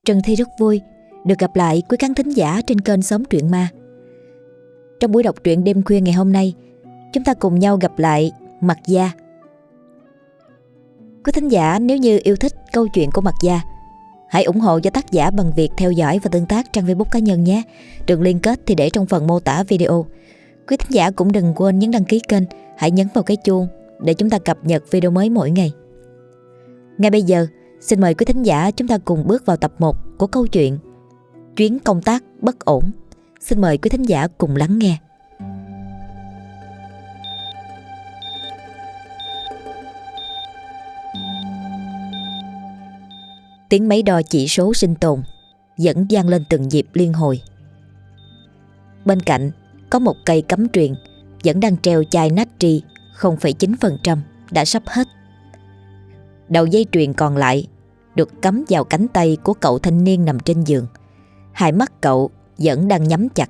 Trần Thi rất vui được gặp lại quý khán thính giả trên kênh Xóm Truyện Ma. Trong buổi đọc truyện đêm khuya ngày hôm nay, chúng ta cùng nhau gặp lại Mặt Gia. Quý thính giả nếu như yêu thích câu chuyện của Mặt Gia, hãy ủng hộ cho tác giả bằng việc theo dõi và tương tác trang Facebook cá nhân nhé. Đường liên kết thì để trong phần mô tả video. Quý thính giả cũng đừng quên nhấn đăng ký kênh, hãy nhấn vào cái chuông để chúng ta cập nhật video mới mỗi ngày. Ngay bây giờ, xin mời quý thính giả chúng ta cùng bước vào tập 1 của câu chuyện Chuyến công tác bất ổn. Xin mời quý thính giả cùng lắng nghe. Tiếng máy đo chỉ số sinh tồn vẫn vang lên từng nhịp liên hồi. Bên cạnh có một cây cắm truyền vẫn đang treo chai natri 0,9% đã sắp hết. Đầu dây truyền còn lại được cắm vào cánh tay của cậu thanh niên nằm trên giường. Hai mắt cậu vẫn đang nhắm chặt.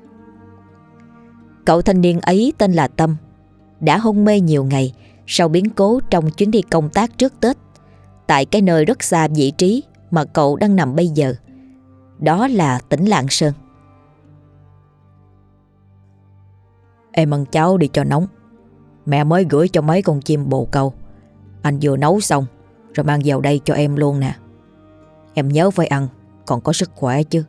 Cậu thanh niên ấy tên là Tâm, đã hôn mê nhiều ngày sau biến cố trong chuyến đi công tác trước Tết tại cái nơi rất xa vị trí mà cậu đang nằm bây giờ. Đó là tỉnh Lạng Sơn. Em ăn cháo đi cho nóng. Mẹ mới gửi cho mấy con chim bồ câu. Anh vừa nấu xong rồi mang vào đây cho em luôn nè. Em nhớ phải ăn, còn có sức khỏe chứ.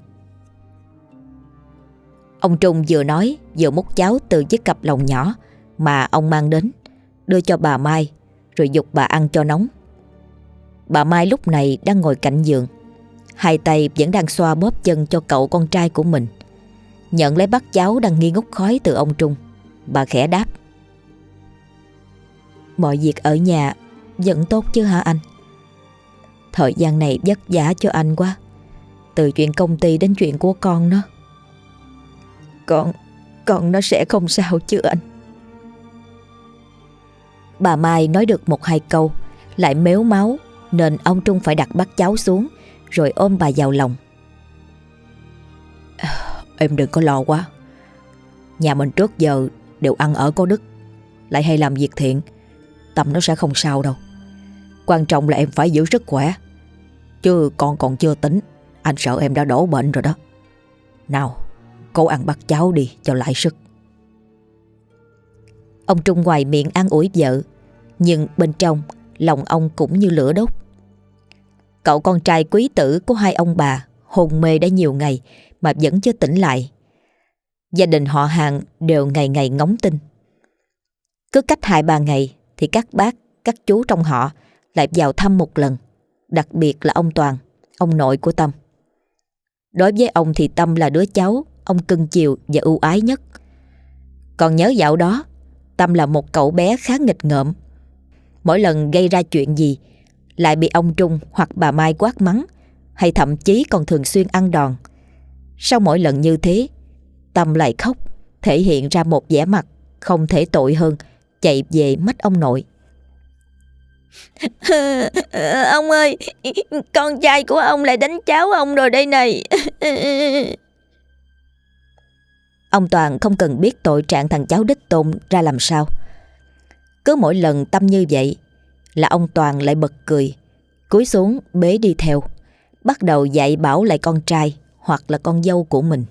Ông Trung vừa nói vừa múc cháo từ chiếc cặp lồng nhỏ mà ông mang đến, đưa cho bà Mai rồi giục bà ăn cho nóng. Bà Mai lúc này đang ngồi cạnh giường, hai tay vẫn đang xoa bóp chân cho cậu con trai của mình. Nhận lấy bát cháo đang nghi ngút khói từ ông Trung, bà khẽ đáp: Mọi việc ở nhà vẫn tốt chứ hả anh? Thời gian này vất vả cho anh quá, từ chuyện công ty đến chuyện của con nó. Con nó sẽ không sao chứ anh? Bà Mai nói được một hai câu lại mếu máu, nên ông Trung phải đặt bát cháo xuống rồi ôm bà vào lòng. Em đừng có lo quá. Nhà mình trước giờ đều ăn ở có đức, lại hay làm việc thiện. Tâm nó sẽ không sao đâu. Quan trọng là em phải giữ sức khỏe, chứ con còn chưa tính. Anh sợ em đã đổ bệnh rồi đó. Nào, cố ăn bát cháo đi cho lại sức. Ông Trung ngoài miệng an ủi vợ, nhưng bên trong lòng ông cũng như lửa đốt. Cậu con trai quý tử của hai ông bà hôn mê đã nhiều ngày mà vẫn chưa tỉnh lại. Gia đình họ hàng đều ngày ngày ngóng tin. Cứ cách 2-3 ngày thì các bác, các chú trong họ lại vào thăm một lần. Đặc biệt là ông Toàn, ông nội của Tâm. Đối với ông thì Tâm là đứa cháu ông cưng chiều và ưu ái nhất. Còn nhớ dạo đó, Tâm là một cậu bé khá nghịch ngợm. Mỗi lần gây ra chuyện gì lại bị ông Trung hoặc bà Mai quát mắng, hay thậm chí còn thường xuyên ăn đòn. Sau mỗi lần như thế, Tâm lại khóc, thể hiện ra một vẻ mặt không thể tội hơn, chạy về mách ông nội. Ông ơi, con trai của ông lại đánh cháu ông rồi đây này. Ông Toàn không cần biết tội trạng thằng cháu đích tôn ra làm sao. Cứ mỗi lần Tâm như vậy là ông Toàn lại bật cười, cúi xuống bế đi theo, bắt đầu dạy bảo lại con trai hoặc là con dâu của mình.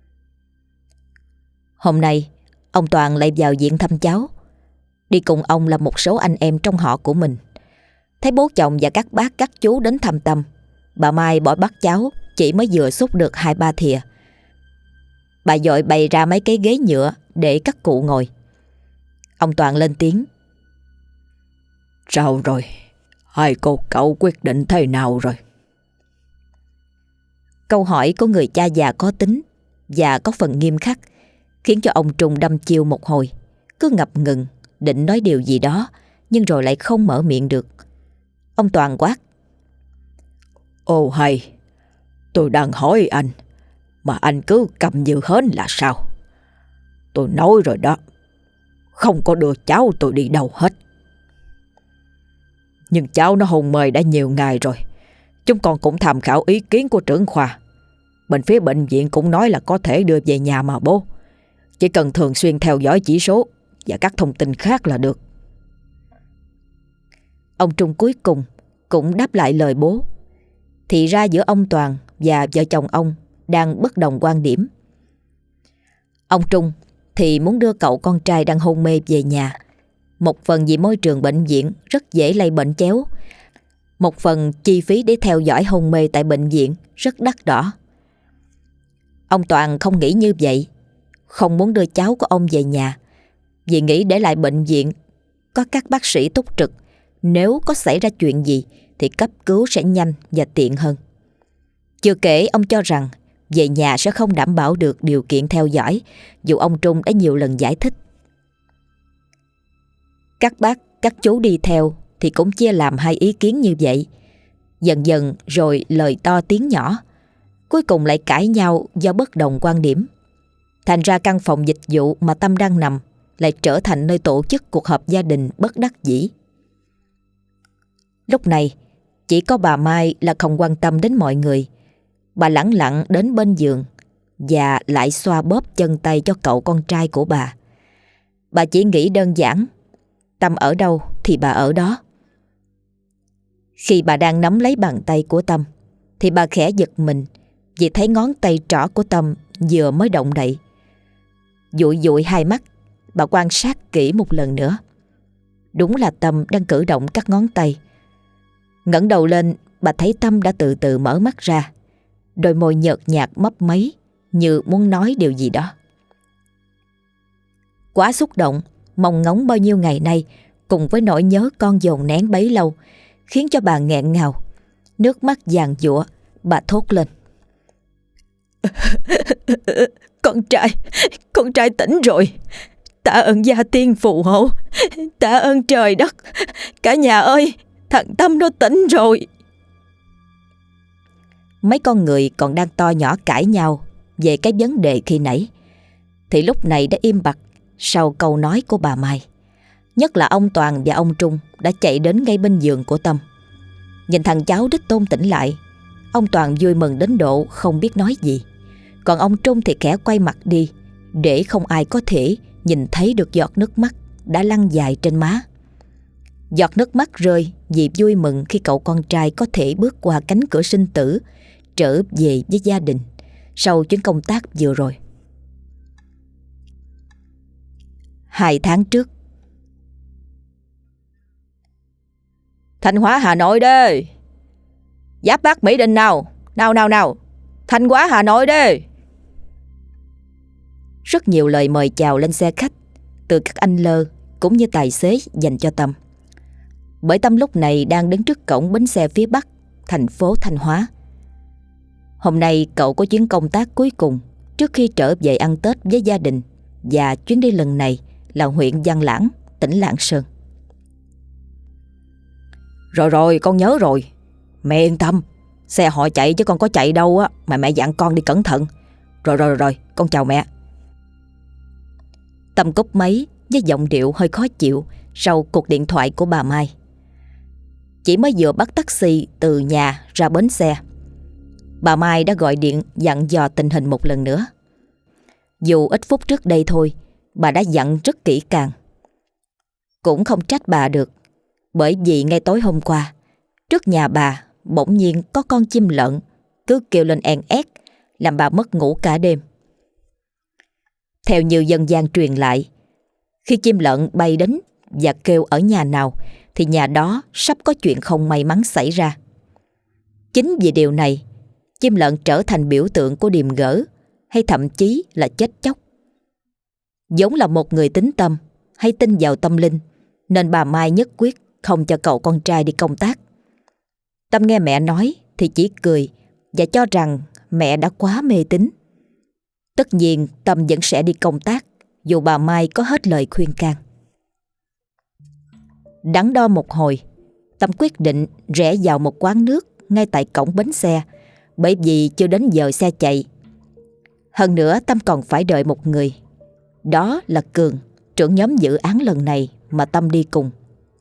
Hôm nay ông Toàn lại vào viện thăm cháu. Đi cùng ông là một số anh em trong họ của mình. Thấy bố chồng và các bác các chú đến thăm Tâm, bà Mai bỏ bát cháo chỉ mới vừa xúc được 2-3 thìa. Bà vội bày ra mấy cái ghế nhựa để các cụ ngồi. Ông Toàn lên tiếng: Sao rồi? Hai cô cậu quyết định thế nào rồi? Câu hỏi của người cha già có tính và có phần nghiêm khắc khiến cho ông Trung đâm chiêu một hồi, cứ ngập ngừng định nói điều gì đó nhưng rồi lại không mở miệng được. Ông Toàn quát: Ồ hay, tôi đang hỏi anh mà anh cứ cầm như hến là sao? Tôi nói rồi đó, không có đưa cháu tôi đi đâu hết. Nhưng cháu nó hôn mê đã nhiều ngày rồi. Chúng con cũng tham khảo ý kiến của trưởng khoa. Bên phía bệnh viện cũng nói là có thể đưa về nhà mà bố. Chỉ cần thường xuyên theo dõi chỉ số và các thông tin khác là được. Ông Trung cuối cùng cũng đáp lại lời bố. thì ra giữa ông Toàn và vợ chồng ông đang bất đồng quan điểm. Ông Trung thì muốn đưa cậu con trai đang hôn mê về nhà, một phần vì môi trường bệnh viện rất dễ lây bệnh chéo, một phần chi phí để theo dõi hôn mê tại bệnh viện rất đắt đỏ. Ông Toàn không nghĩ như vậy, không muốn đưa cháu của ông về nhà, vì nghĩ để lại bệnh viện có các bác sĩ túc trực, nếu có xảy ra chuyện gì thì cấp cứu sẽ nhanh và tiện hơn. Chưa kể ông cho rằng về nhà sẽ không đảm bảo được điều kiện theo dõi, dù ông Trung đã nhiều lần giải thích. Các bác, các chú đi theo thì cũng chia làm hai ý kiến như vậy. Dần dần rồi lời to tiếng nhỏ, cuối cùng lại cãi nhau do bất đồng quan điểm. Thành ra căn phòng dịch vụ mà Tâm đang nằm lại trở thành nơi tổ chức cuộc họp gia đình bất đắc dĩ. Lúc này chỉ có bà Mai là không quan tâm đến mọi người. Bà lẳng lặng đến bên giường và lại xoa bóp chân tay cho cậu con trai của bà. Bà chỉ nghĩ đơn giản, Tâm ở đâu thì bà ở đó. Khi bà đang nắm lấy bàn tay của Tâm thì bà khẽ giật mình vì thấy ngón tay trỏ của Tâm vừa mới động đậy. Dụi dụi hai mắt, bà quan sát kỹ một lần nữa. Đúng là Tâm đang cử động các ngón tay. Ngẩng đầu lên, bà thấy Tâm đã từ từ mở mắt ra, đôi môi nhợt nhạt mấp máy như muốn nói điều gì đó. Quá xúc động, mong ngóng bao nhiêu ngày nay cùng với nỗi nhớ con dồn nén bấy lâu khiến cho bà nghẹn ngào. Nước mắt giàn giụa, bà thốt lên. Con trai tỉnh rồi. Tạ ơn gia tiên phù hộ, tạ ơn trời đất. Cả nhà ơi, thằng Tâm nó tỉnh rồi. Mấy con người còn đang to nhỏ cãi nhau về cái vấn đề khi nãy thì lúc này đã im bặt sau câu nói của bà Mai. Nhất là ông Toàn và ông Trung đã chạy đến ngay bên giường của Tâm. Nhìn thằng cháu đích tôn tỉnh lại, ông Toàn vui mừng đến độ không biết nói gì. Còn ông Trung thì khẽ quay mặt đi để không ai có thể nhìn thấy được giọt nước mắt đã lăn dài trên má. Giọt nước mắt rơi vì vui mừng khi cậu con trai có thể bước qua cánh cửa sinh tử, trở về với gia đình sau chuyến công tác vừa rồi. 2 tháng trước. Thanh Hóa Hà Nội đê. Giáp Bát Mỹ Đình nào. Nào. Thanh Hóa Hà Nội đê. Rất nhiều lời mời chào lên xe khách từ các anh lơ cũng như tài xế dành cho Tâm. Bởi Tâm lúc này đang đứng trước cổng bến xe phía Bắc, thành phố Thanh Hóa. Hôm nay cậu có chuyến công tác cuối cùng trước khi trở về ăn Tết với gia đình, và chuyến đi lần này là huyện Văn Lãng, tỉnh Lạng Sơn. Rồi, con nhớ rồi. Mẹ yên tâm, xe họ chạy chứ con có chạy đâu á, mà mẹ dặn con đi cẩn thận. Rồi, con chào mẹ. Tâm cúp máy với giọng điệu hơi khó chịu sau cuộc điện thoại của bà Mai. Chỉ mới vừa bắt taxi từ nhà ra bến xe, bà Mai đã gọi điện dặn dò tình hình một lần nữa. Dù ít phút trước đây thôi, bà đã dặn rất kỹ càng. Cũng không trách bà được, bởi vì ngay tối hôm qua, trước nhà bà bỗng nhiên có con chim lợn cứ kêu lên en ét, làm bà mất ngủ cả đêm. Theo như dân gian truyền lại, khi chim lợn bay đến và kêu ở nhà nào thì nhà đó sắp có chuyện không may mắn xảy ra. Chính vì điều này, chim lợn trở thành biểu tượng của điềm gỡ hay thậm chí là chết chóc. Giống là một người tín tâm hay tin vào tâm linh, nên bà Mai nhất quyết không cho cậu con trai đi công tác. Tâm nghe mẹ nói thì chỉ cười và cho rằng mẹ đã quá mê tín. Tất nhiên Tâm vẫn sẽ đi công tác dù bà Mai có hết lời khuyên can. Đắn đo một hồi, Tâm quyết định rẽ vào một quán nước ngay tại cổng bến xe, bởi vì chưa đến giờ xe chạy. Hơn nữa Tâm còn phải đợi một người. Đó là Cường, trưởng nhóm dự án lần này mà Tâm đi cùng.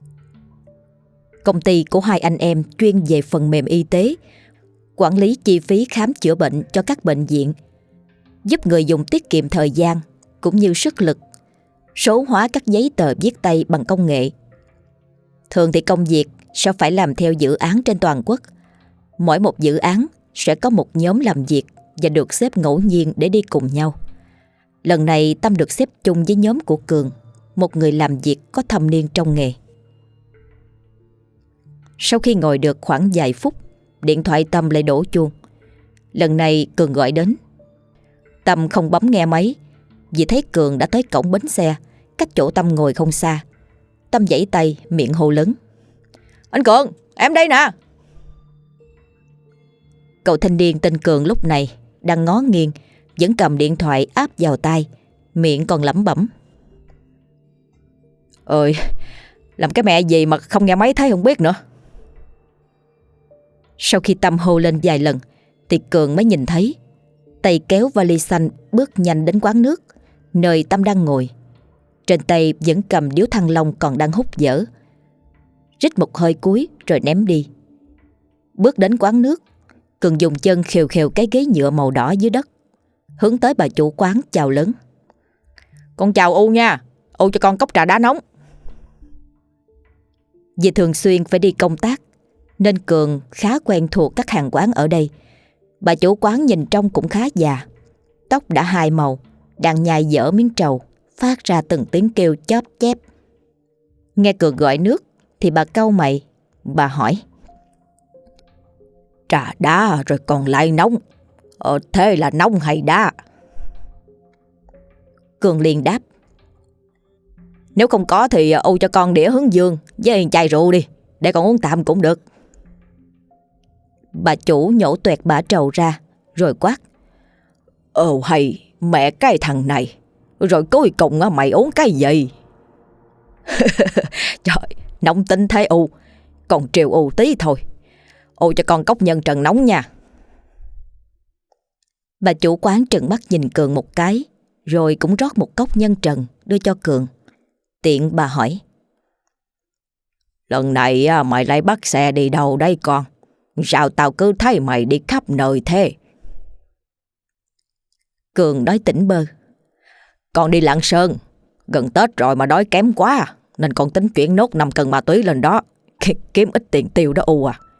Công ty của hai anh em chuyên về phần mềm y tế, quản lý chi phí khám chữa bệnh cho các bệnh viện, giúp người dùng tiết kiệm thời gian cũng như sức lực, số hóa các giấy tờ viết tay bằng công nghệ. Thường thì công việc sẽ phải làm theo dự án trên toàn quốc, Mỗi một dự án sẽ có một nhóm làm việc và được xếp ngẫu nhiên để đi cùng nhau. Lần này Tâm được xếp chung với nhóm của Cường, một người làm việc có thâm niên trong nghề. Sau khi ngồi được khoảng vài phút, điện thoại Tâm lại đổ chuông. Lần này Cường gọi đến. Tâm không bấm nghe máy vì thấy Cường đã tới cổng bến xe, cách chỗ Tâm ngồi không xa. Tâm giãy tay, miệng hô lớn: "Anh Cường, em đây nè!" Cậu thanh niên tên Cường lúc này đang ngó nghiêng, vẫn cầm điện thoại áp vào tai, miệng còn lẩm bẩm: "Ơi, làm cái mẹ gì mà không nghe máy thấy không biết nữa." Sau khi Tâm hô lên vài lần thì Cường mới nhìn thấy, tay kéo vali xanh bước nhanh đến quán nước nơi Tâm đang ngồi. Trên tay vẫn cầm điếu Thăng Long còn đang hút dở. Rít một hơi cuối rồi ném đi. Bước đến quán nước, Cường dùng chân khều khều cái ghế nhựa màu đỏ dưới đất, hướng tới bà chủ quán chào lớn: "Con chào U nha, U cho con cốc trà đá nóng." Vì thường xuyên phải đi công tác nên Cường khá quen thuộc các hàng quán ở đây. Bà chủ quán nhìn trông cũng khá già, tóc đã hai màu, đang nhai dở miếng trầu, phát ra từng tiếng kêu chóp chép. Nghe Cường gọi nước thì bà cau mày. Bà hỏi: "Trà đá rồi còn lại nóng, thế là nóng hay đá?" Cường liền đáp: "Nếu không có thì U cho con đĩa hướng dương với chai rượu đi, để con uống tạm cũng được." Bà chủ nhổ toẹt bã trầu ra rồi quát: Hay mẹ cái thằng này, rồi cuối cùng mày uống cái gì?" "Trời, nóng tính thế U, còn triều U tí thôi. U cho con cốc nhân trần nóng nha." Bà chủ quán trừng mắt nhìn Cường một cái, rồi cũng rót một cốc nhân trần đưa cho Cường. Tiện bà hỏi: "Lần này mày lại bắt xe đi đâu đây con? Sao tao cứ thấy mày đi khắp nơi thế?" Cường nói tỉnh bơ: "Con đi Lạng Sơn, gần Tết rồi mà đói kém quá, nên con tính chuyển nốt 5 cân ma túy lên đó, kiếm ít tiền tiêu đó U à."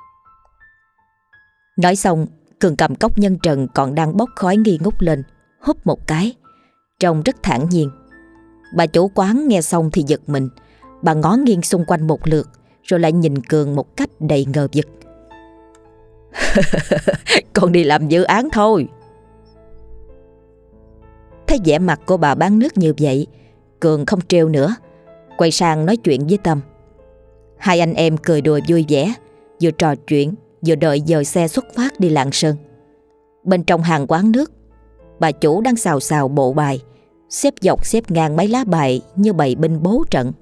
Nói xong, Cường cầm cốc nhân trần còn đang bốc khói nghi ngút lên, húp một cái, trông rất thản nhiên. Bà chủ quán nghe xong thì giật mình. Bà ngó nghiêng xung quanh một lượt, rồi lại nhìn Cường một cách đầy ngờ vực. "Con đi làm dự án thôi." Thấy vẻ mặt của bà bán nước như vậy, Cường không trêu nữa, quay sang nói chuyện với Tâm. Hai anh em cười đùa vui vẻ, vừa trò chuyện vừa đợi giờ xe xuất phát đi Lạng Sơn. Bên trong hàng quán nước, bà chủ đang xào xào bộ bài, xếp dọc xếp ngang mấy lá bài như bày binh bố trận.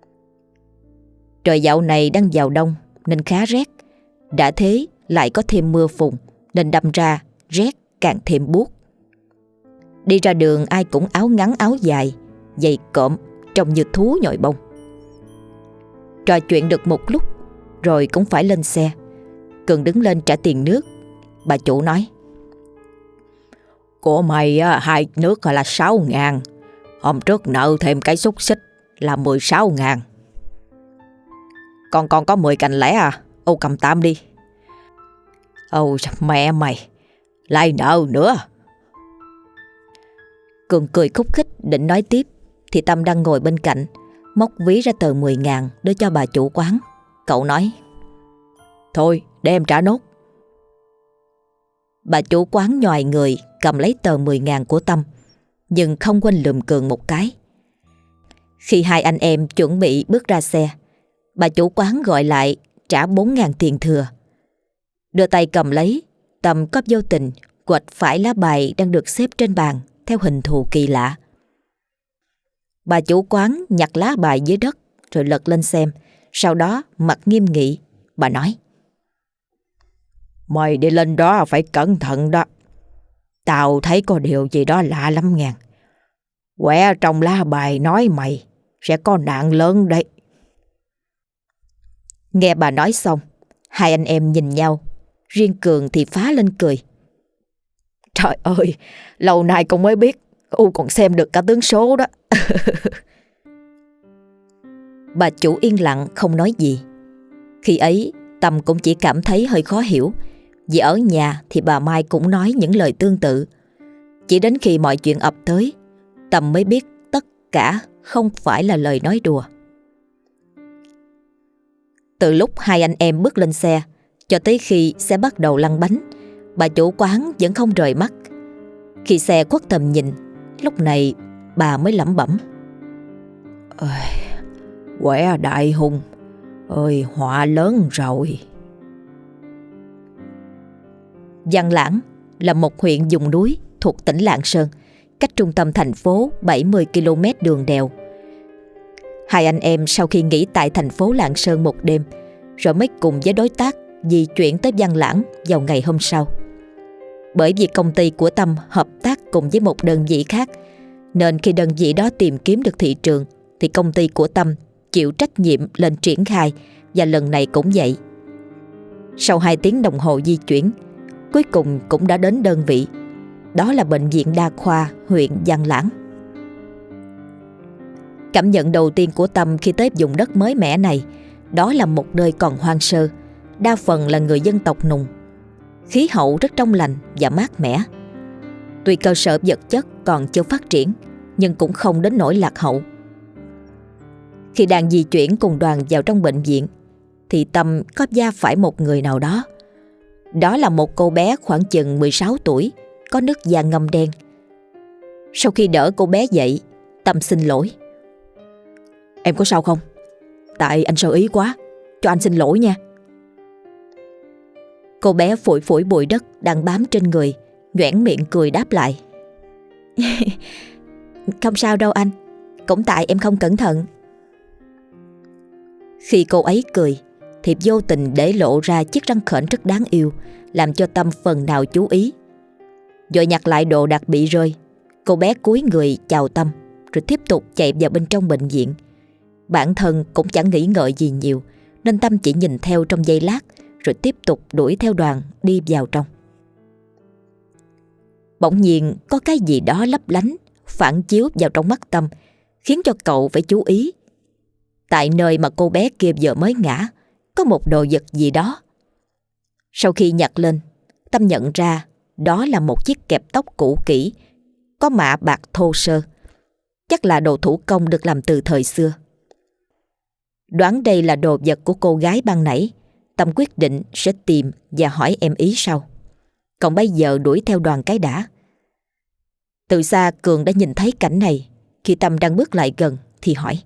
Trời dạo này đang vào đông nên khá rét, đã thế lại có thêm mưa phùn nên đâm ra rét càng thêm buốt. Đi ra đường ai cũng áo ngắn áo dài, giày cộm, trông như thú nhồi bông. Trò chuyện được một lúc rồi cũng phải lên xe. Cường đứng lên trả tiền nước. Bà chủ nói: "Của mày 2 nước là 6.000. Hôm trước nợ thêm cái xúc xích là 16.000. Còn có 10 cành lẻ à? U cầm tạm đi." Mẹ mày, lại nợ nữa." Cường cười khúc khích định nói tiếp thì Tâm đang ngồi bên cạnh, móc ví ra tờ 10.000 đưa cho bà chủ quán. Cậu nói: "Thôi để em trả nốt." Bà chủ quán nhoài người cầm lấy tờ 10.000 của Tâm, nhưng không quên lườm Cường một cái. Khi hai anh em chuẩn bị bước ra xe, bà chủ quán gọi lại trả 4.000 tiền thừa. Đưa tay cầm lấy, Tâm có vô tình quệt phải lá bài đang được xếp trên bàn theo hình thù kỳ lạ. Bà chủ quán nhặt lá bài dưới đất rồi lật lên xem, sau đó mặt nghiêm nghị, bà nói: "Mày đi lên đó phải cẩn thận đó. Tao thấy có điều gì đó lạ lắm ngàn. Quẻ trong lá bài nói mày sẽ có nạn lớn đấy." Nghe bà nói xong, hai anh em nhìn nhau, riêng Cường thì phá lên cười. "Trời ơi, lâu nay con mới biết U còn xem được cả tướng số đó." Bà chủ yên lặng không nói gì. Khi ấy Tâm cũng chỉ cảm thấy hơi khó hiểu, vì ở nhà thì bà Mai cũng nói những lời tương tự. Chỉ đến khi mọi chuyện ập tới, Tâm mới biết tất cả không phải là lời nói đùa. Từ lúc hai anh em bước lên xe cho tới khi xe bắt đầu lăn bánh, bà chủ quán vẫn không rời mắt. Khi xe khuất tầm nhìn, lúc này bà mới lẩm bẩm: Quẻ đại hung ơi, họa lớn rồi. Văn Lãng là một huyện vùng núi thuộc tỉnh Lạng Sơn, cách trung tâm thành phố 70 km đường đèo. Hai anh em sau khi nghỉ tại thành phố Lạng Sơn một đêm, rồi mới cùng với đối tác di chuyển tới Văn Lãng vào ngày hôm sau. Bởi vì công ty của Tâm hợp tác cùng với một đơn vị khác, nên khi đơn vị đó tìm kiếm được thị trường thì công ty của Tâm chịu trách nhiệm lên triển khai, và lần này cũng vậy. Sau 2 tiếng đồng hồ di chuyển, cuối cùng cũng đã đến đơn vị. Đó là bệnh viện đa khoa huyện Văn Lãng. Cảm nhận đầu tiên của Tâm khi tới vùng đất mới mẻ này, đó là một nơi còn hoang sơ, đa phần là người dân tộc Nùng. Khí hậu rất trong lành và mát mẻ. Tuy cơ sở vật chất còn chưa phát triển, nhưng cũng không đến nỗi lạc hậu. Khi đang di chuyển cùng đoàn vào trong bệnh viện, thì Tâm có va phải một người nào đó. Đó là một cô bé khoảng chừng 16 tuổi, có nước da ngâm đen. Sau khi đỡ cô bé dậy, Tâm xin lỗi: Em có sao không? Tại anh sơ ý quá, cho anh xin lỗi nha. Cô bé phủi phủi bụi đất đang bám trên người, nhoẻn miệng cười đáp lại: Không sao đâu anh, cũng tại em không cẩn thận. Khi cô ấy cười thì vô tình để lộ ra chiếc răng khểnh rất đáng yêu, làm cho Tâm phần nào chú ý. Rồi nhặt lại đồ đạc bị rơi, cô bé cúi người chào Tâm, rồi tiếp tục chạy vào bên trong bệnh viện. Bản thân cũng chẳng nghĩ ngợi gì nhiều, nên Tâm chỉ nhìn theo trong giây lát, rồi tiếp tục đuổi theo đoàn đi vào trong. Bỗng nhiên có cái gì đó lấp lánh phản chiếu vào trong mắt Tâm, khiến cho cậu phải chú ý. Tại nơi mà cô bé kia vừa mới ngã, có một đồ vật gì đó. Sau khi nhặt lên, Tâm nhận ra đó là một chiếc kẹp tóc cũ kỹ, có mạ bạc thô sơ. Chắc là đồ thủ công được làm từ thời xưa. Đoán đây là đồ vật của cô gái ban nãy, Tâm quyết định sẽ tìm và hỏi em ý sau. Còn bây giờ đuổi theo đoàn cái đã. Từ xa Cường đã nhìn thấy cảnh này. Khi Tâm đang bước lại gần thì hỏi: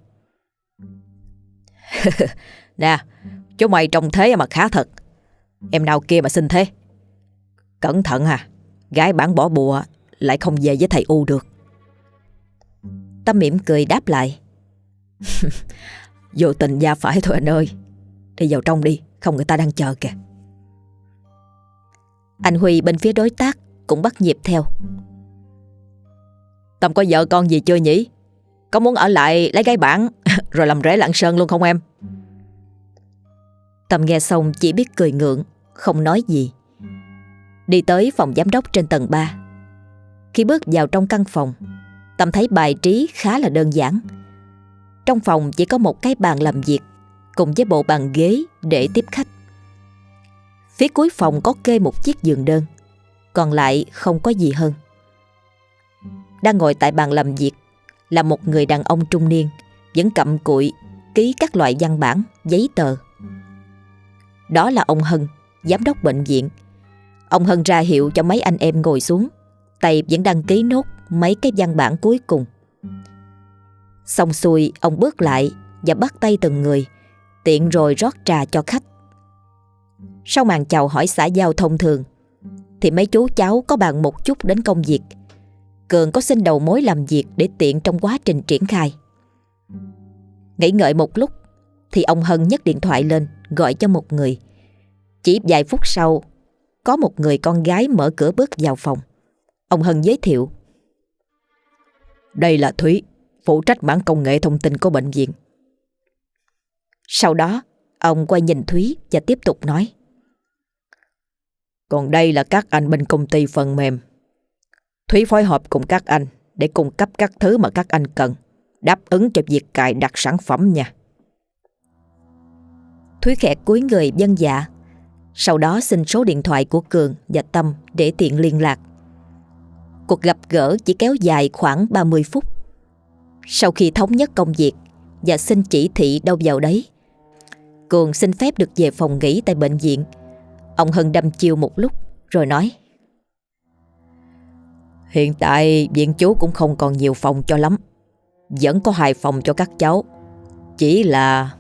Nè, chú mày trông thế mà khá thật. Em nào kia mà xinh thế? Cẩn thận à, gái bản bỏ bùa lại không về với thầy U được. Tâm mỉm cười đáp lại: Vô tình va phải thôi anh ơi. Đi vào trong đi, không người ta đang chờ kìa. Anh Huy bên phía đối tác cũng bắt nhịp theo: Tâm có vợ con gì chưa nhỉ? Có muốn ở lại lấy gái bản rồi làm rể Lạng Sơn luôn không em? Tâm nghe xong chỉ biết cười ngượng, không nói gì. Đi tới phòng giám đốc trên tầng 3. Khi bước vào trong căn phòng, Tâm thấy bài trí khá là đơn giản. Trong phòng chỉ có một cái bàn làm việc cùng với bộ bàn ghế để tiếp khách. Phía cuối phòng có kê một chiếc giường đơn, còn lại không có gì hơn. Đang ngồi tại bàn làm việc là một người đàn ông trung niên, vẫn cặm cụi ký các loại văn bản, giấy tờ. Đó là ông Hân, giám đốc bệnh viện. Ông Hân ra hiệu cho mấy anh em ngồi xuống, tay vẫn đang ký nốt mấy cái văn bản cuối cùng. Xong xuôi, ông bước lại và bắt tay từng người, tiện rồi rót trà cho khách. Sau màn chào hỏi xã giao thông thường thì mấy chú cháu có bàn một chút đến công việc. Cường có xin đầu mối làm việc để tiện trong quá trình triển khai. Nghĩ ngợi một lúc thì ông Hân nhấc điện thoại lên gọi cho một người. Chỉ vài phút sau, có một người con gái mở cửa bước vào phòng. Ông Hân giới thiệu: Đây là Thúy, phụ trách mảng công nghệ thông tin của bệnh viện. Sau đó ông quay nhìn Thúy và tiếp tục nói: Còn đây là các anh bên công ty phần mềm. Thúy phối hợp cùng các anh để cung cấp các thứ mà các anh cần, đáp ứng cho việc cài đặt sản phẩm nha. Thúy khẽ cúi người vâng dạ. Sau đó xin số điện thoại của Cường và Tâm để tiện liên lạc. Cuộc gặp gỡ chỉ kéo dài khoảng 30 phút. Sau khi thống nhất công việc và xin chỉ thị đâu vào đấy, Cường xin phép được về phòng nghỉ tại bệnh viện. Ông Hân đăm chiêu một lúc rồi nói: Hiện tại viện chú cũng không còn nhiều phòng cho lắm. Vẫn có 2 phòng cho các cháu. Chỉ là...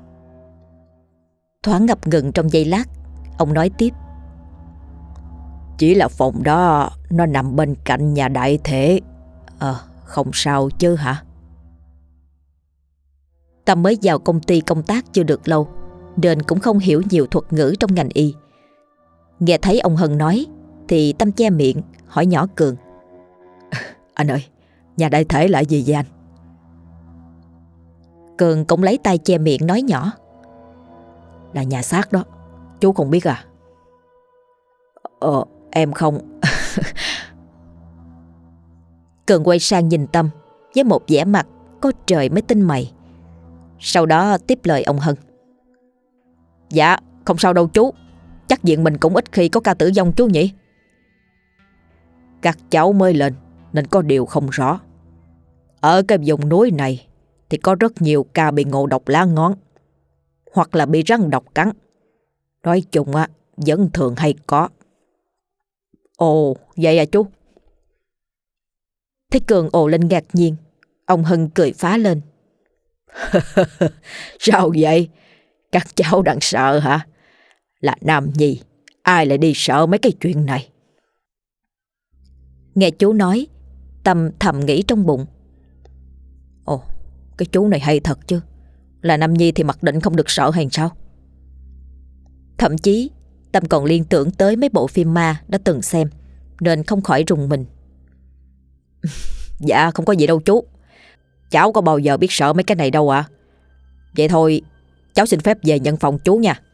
Thoáng ngập ngừng trong giây lát, ông nói tiếp: Chỉ là phòng đó nó nằm bên cạnh nhà đại thể. Không sao chứ hả? Tâm mới vào công ty công tác chưa được lâu nên cũng không hiểu nhiều thuật ngữ trong ngành y. Nghe thấy ông Hân nói thì Tâm che miệng hỏi nhỏ Cường: Anh ơi, nhà đại thể là gì vậy anh? Cường cũng lấy tay che miệng nói nhỏ: Là nhà xác đó. Chú không biết à? Em không. Cường quay sang nhìn Tâm với một vẻ mặt có trời mới tin mày. Sau đó tiếp lời ông Hân: Dạ, không sao đâu chú. Chắc viện mình cũng ít khi có ca tử vong chú nhỉ? Các cháu mới lên nên có điều không rõ. Ở cái vùng núi này thì có rất nhiều ca bị ngộ độc lá ngón hoặc là bị rắn độc cắn. Nói chung á, vẫn thường hay có. Ồ, vậy à chú? Thấy Cường ồ lên ngạc nhiên, ông Hân cười phá lên: Sao vậy? Các cháu đang sợ hả? Là nam nhi, ai lại đi sợ mấy cái chuyện này? Nghe chú nói, Tâm thầm nghĩ trong bụng: Ồ, cái chú này hay thật chứ. Là nam nhi thì mặc định không được sợ hay sao? Thậm chí Tâm còn liên tưởng tới mấy bộ phim ma đã từng xem nên không khỏi rùng mình. Dạ không có gì đâu chú. Cháu có bao giờ biết sợ mấy cái này đâu ạ. Vậy thôi, cháu xin phép về nhận phòng chú nha.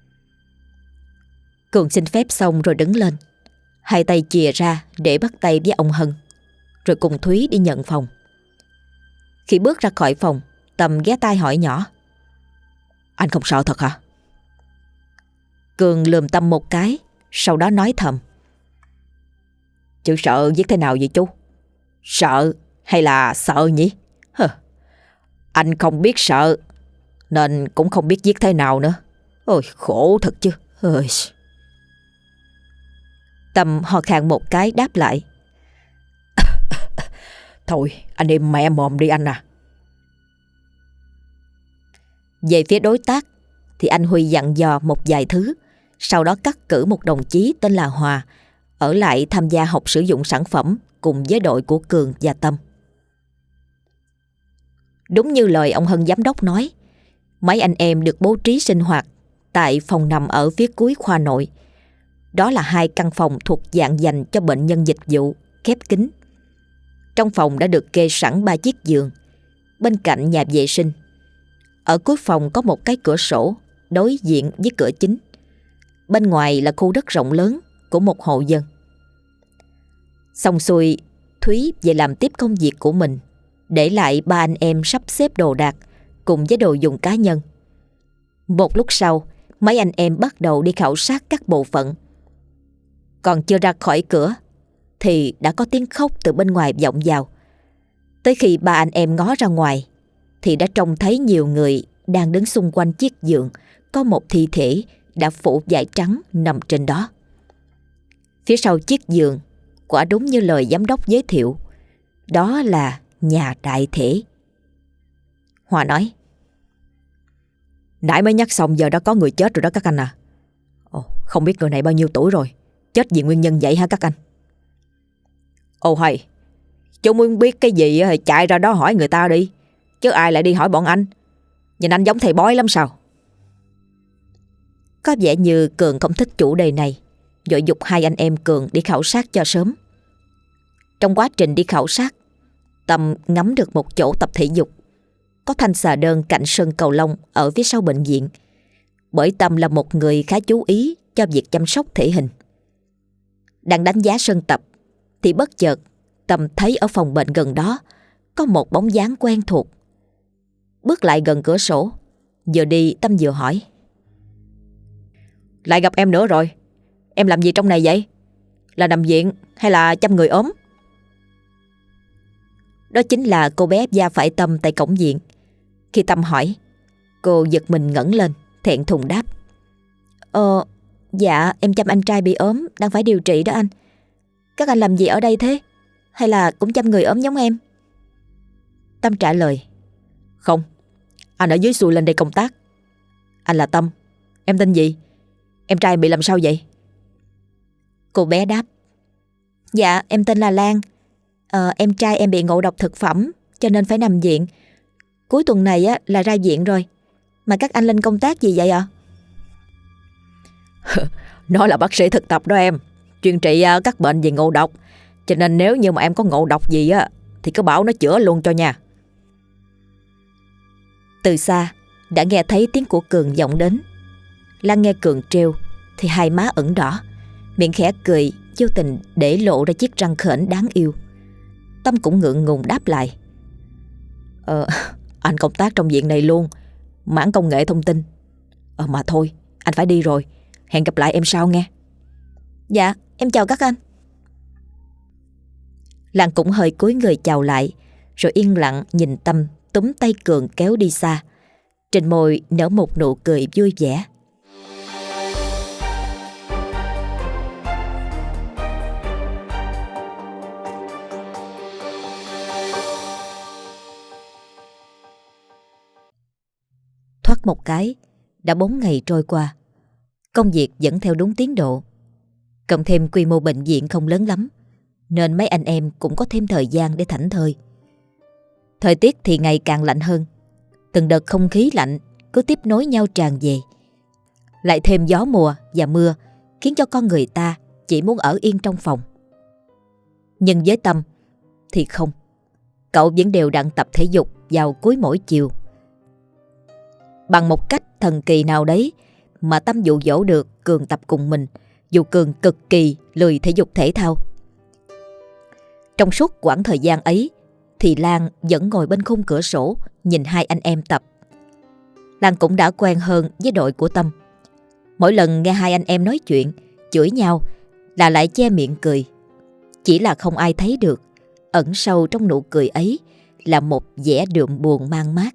Cường xin phép xong rồi đứng lên, hai tay chìa ra để bắt tay với ông Hân, rồi cùng Thúy đi nhận phòng. Khi bước ra khỏi phòng, Tâm ghé tai hỏi nhỏ: Anh không sợ thật hả? Cường lườm Tâm một cái, sau đó nói thầm: Chữ sợ viết thế nào vậy chú? Sợ hay là sợ nhỉ? Anh không biết sợ nên cũng không biết viết thế nào nữa. Ôi khổ thật chứ. Tâm ho khan một cái đáp lại: Thôi anh im mẹ mồm đi anh à. Về phía đối tác thì anh Huy dặn dò một vài thứ, sau đó cắt cử một đồng chí tên là Hòa ở lại tham gia học sử dụng sản phẩm cùng với đội của Cường và Tâm. Đúng như lời ông Hân giám đốc nói, mấy anh em được bố trí sinh hoạt tại phòng nằm ở phía cuối khoa nội. Đó là 2 căn phòng thuộc dạng dành cho bệnh nhân dịch vụ, khép kín. Trong phòng đã được kê sẵn 3 chiếc giường, bên cạnh nhà vệ sinh. Ở cuối phòng có một cái cửa sổ đối diện với cửa chính. Bên ngoài là khu đất rộng lớn của một hộ dân. Xong xuôi, Thúy về làm tiếp công việc của mình, để lại 3 anh em sắp xếp đồ đạc cùng với đồ dùng cá nhân. Một lúc sau, mấy anh em bắt đầu đi khảo sát các bộ phận. Còn chưa ra khỏi cửa thì đã có tiếng khóc từ bên ngoài vọng vào. Tới khi 3 anh em ngó ra ngoài thì đã trông thấy nhiều người đang đứng xung quanh chiếc giường có một thi thể đã phủ vải trắng nằm trên đó. Phía sau chiếc giường, quả đúng như lời giám đốc giới thiệu, đó là nhà đại thể. Hòa nói: Nãy mới nhắc xong giờ đã có người chết rồi đó các anh à. Không biết người này bao nhiêu tuổi rồi, chết vì nguyên nhân vậy hả các anh? Hay, chú muốn biết cái gì thì chạy ra đó hỏi người ta đi, chứ ai lại đi hỏi bọn anh. Nhìn anh giống thầy bói lắm sao? Có vẻ như Cường không thích chủ đề này, vội giục 2 anh em Cường đi khảo sát cho sớm. Trong quá trình đi khảo sát, Tâm ngắm được một chỗ tập thể dục, có thanh xà đơn cạnh sân cầu lông ở phía sau bệnh viện. Bởi Tâm là một người khá chú ý cho việc chăm sóc thể hình. Đang đánh giá sân tập thì bất chợt Tâm thấy ở phòng bệnh gần đó có một bóng dáng quen thuộc. Bước lại gần cửa sổ, vừa đi Tâm vừa hỏi: Lại gặp em nữa rồi. Em làm gì trong này vậy? Là nằm viện hay là chăm người ốm? Đó chính là cô bé va phải Tâm tại cổng viện. Khi Tâm hỏi, cô giật mình ngẩng lên, thẹn thùng đáp: Dạ em chăm anh trai bị ốm, đang phải điều trị đó anh. Các anh làm gì ở đây thế? Hay là cũng chăm người ốm giống em? Tâm trả lời: Không, anh ở dưới xuôi lên đây công tác. Anh là Tâm. Em tên gì? Em trai bị làm sao vậy? Cô bé đáp: Dạ em tên là Lan. Em trai em bị ngộ độc thực phẩm cho nên phải nằm viện. Cuối tuần này á là ra viện rồi. Mà các anh lên công tác gì vậy ạ? Nó là bác sĩ thực tập đó em, chuyên trị các bệnh về ngộ độc. Cho nên nếu như mà em có ngộ độc gì á thì cứ bảo nó chữa luôn cho nha. Từ xa đã nghe thấy tiếng của Cường vọng đến. Lan nghe Cường trêu thì hai má ửng đỏ, miệng khẽ cười, vô tình để lộ ra chiếc răng khểnh đáng yêu. Tâm cũng ngượng ngùng đáp lại: Anh công tác trong viện này luôn, mảng công nghệ thông tin. Mà thôi, anh phải đi rồi. Hẹn gặp lại em sau nghe. Dạ em chào các anh. Lan cũng hơi cúi người chào lại, rồi yên lặng nhìn Tâm túm tay Cường kéo đi xa. Trên môi nở một nụ cười vui vẻ. Thoát một cái, đã 4 ngày trôi qua. Công việc vẫn theo đúng tiến độ. Cộng thêm quy mô bệnh viện không lớn lắm, nên mấy anh em cũng có thêm thời gian để thảnh thơi. Thời tiết thì ngày càng lạnh hơn. Từng đợt không khí lạnh cứ tiếp nối nhau tràn về. Lại thêm gió mùa và mưa khiến cho con người ta chỉ muốn ở yên trong phòng. Nhưng với Tâm thì không. Cậu vẫn đều đặn tập thể dục vào cuối mỗi chiều. Bằng một cách thần kỳ nào đấy mà Tâm dụ dỗ được Cường tập cùng mình, dù Cường cực kỳ lười thể dục thể thao. Trong suốt quãng thời gian ấy thì Lan vẫn ngồi bên khung cửa sổ nhìn hai anh em tập. Lan cũng đã quen hơn với đội của Tâm. Mỗi lần nghe hai anh em nói chuyện, chửi nhau là lại che miệng cười. Chỉ là không ai thấy được ẩn sâu trong nụ cười ấy là một vẻ đượm buồn man mác.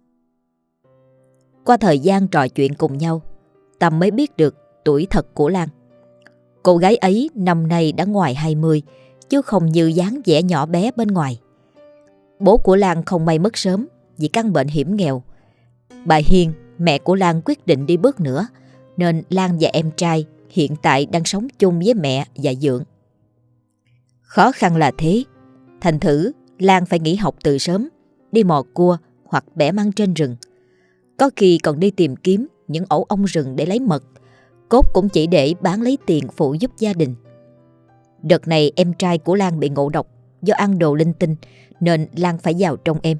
Qua thời gian trò chuyện cùng nhau, Tâm mới biết được tuổi thật của Lan. Cô gái ấy năm nay đã ngoài 20, chứ không như dáng vẻ nhỏ bé bên ngoài. Bố của Lan không may mất sớm vì căn bệnh hiểm nghèo. Bà Hiên, mẹ của Lan quyết định đi bước nữa, nên Lan và em trai hiện tại đang sống chung với mẹ và dượng. Khó khăn là thế, thành thử Lan phải nghỉ học từ sớm, đi mò cua hoặc bẻ măng trên rừng. Có khi còn đi tìm kiếm những ổ ong rừng để lấy mật, cốt cũng chỉ để bán lấy tiền phụ giúp gia đình. Đợt này em trai của Lan bị ngộ độc do ăn đồ linh tinh, nên Lan phải vào trong em.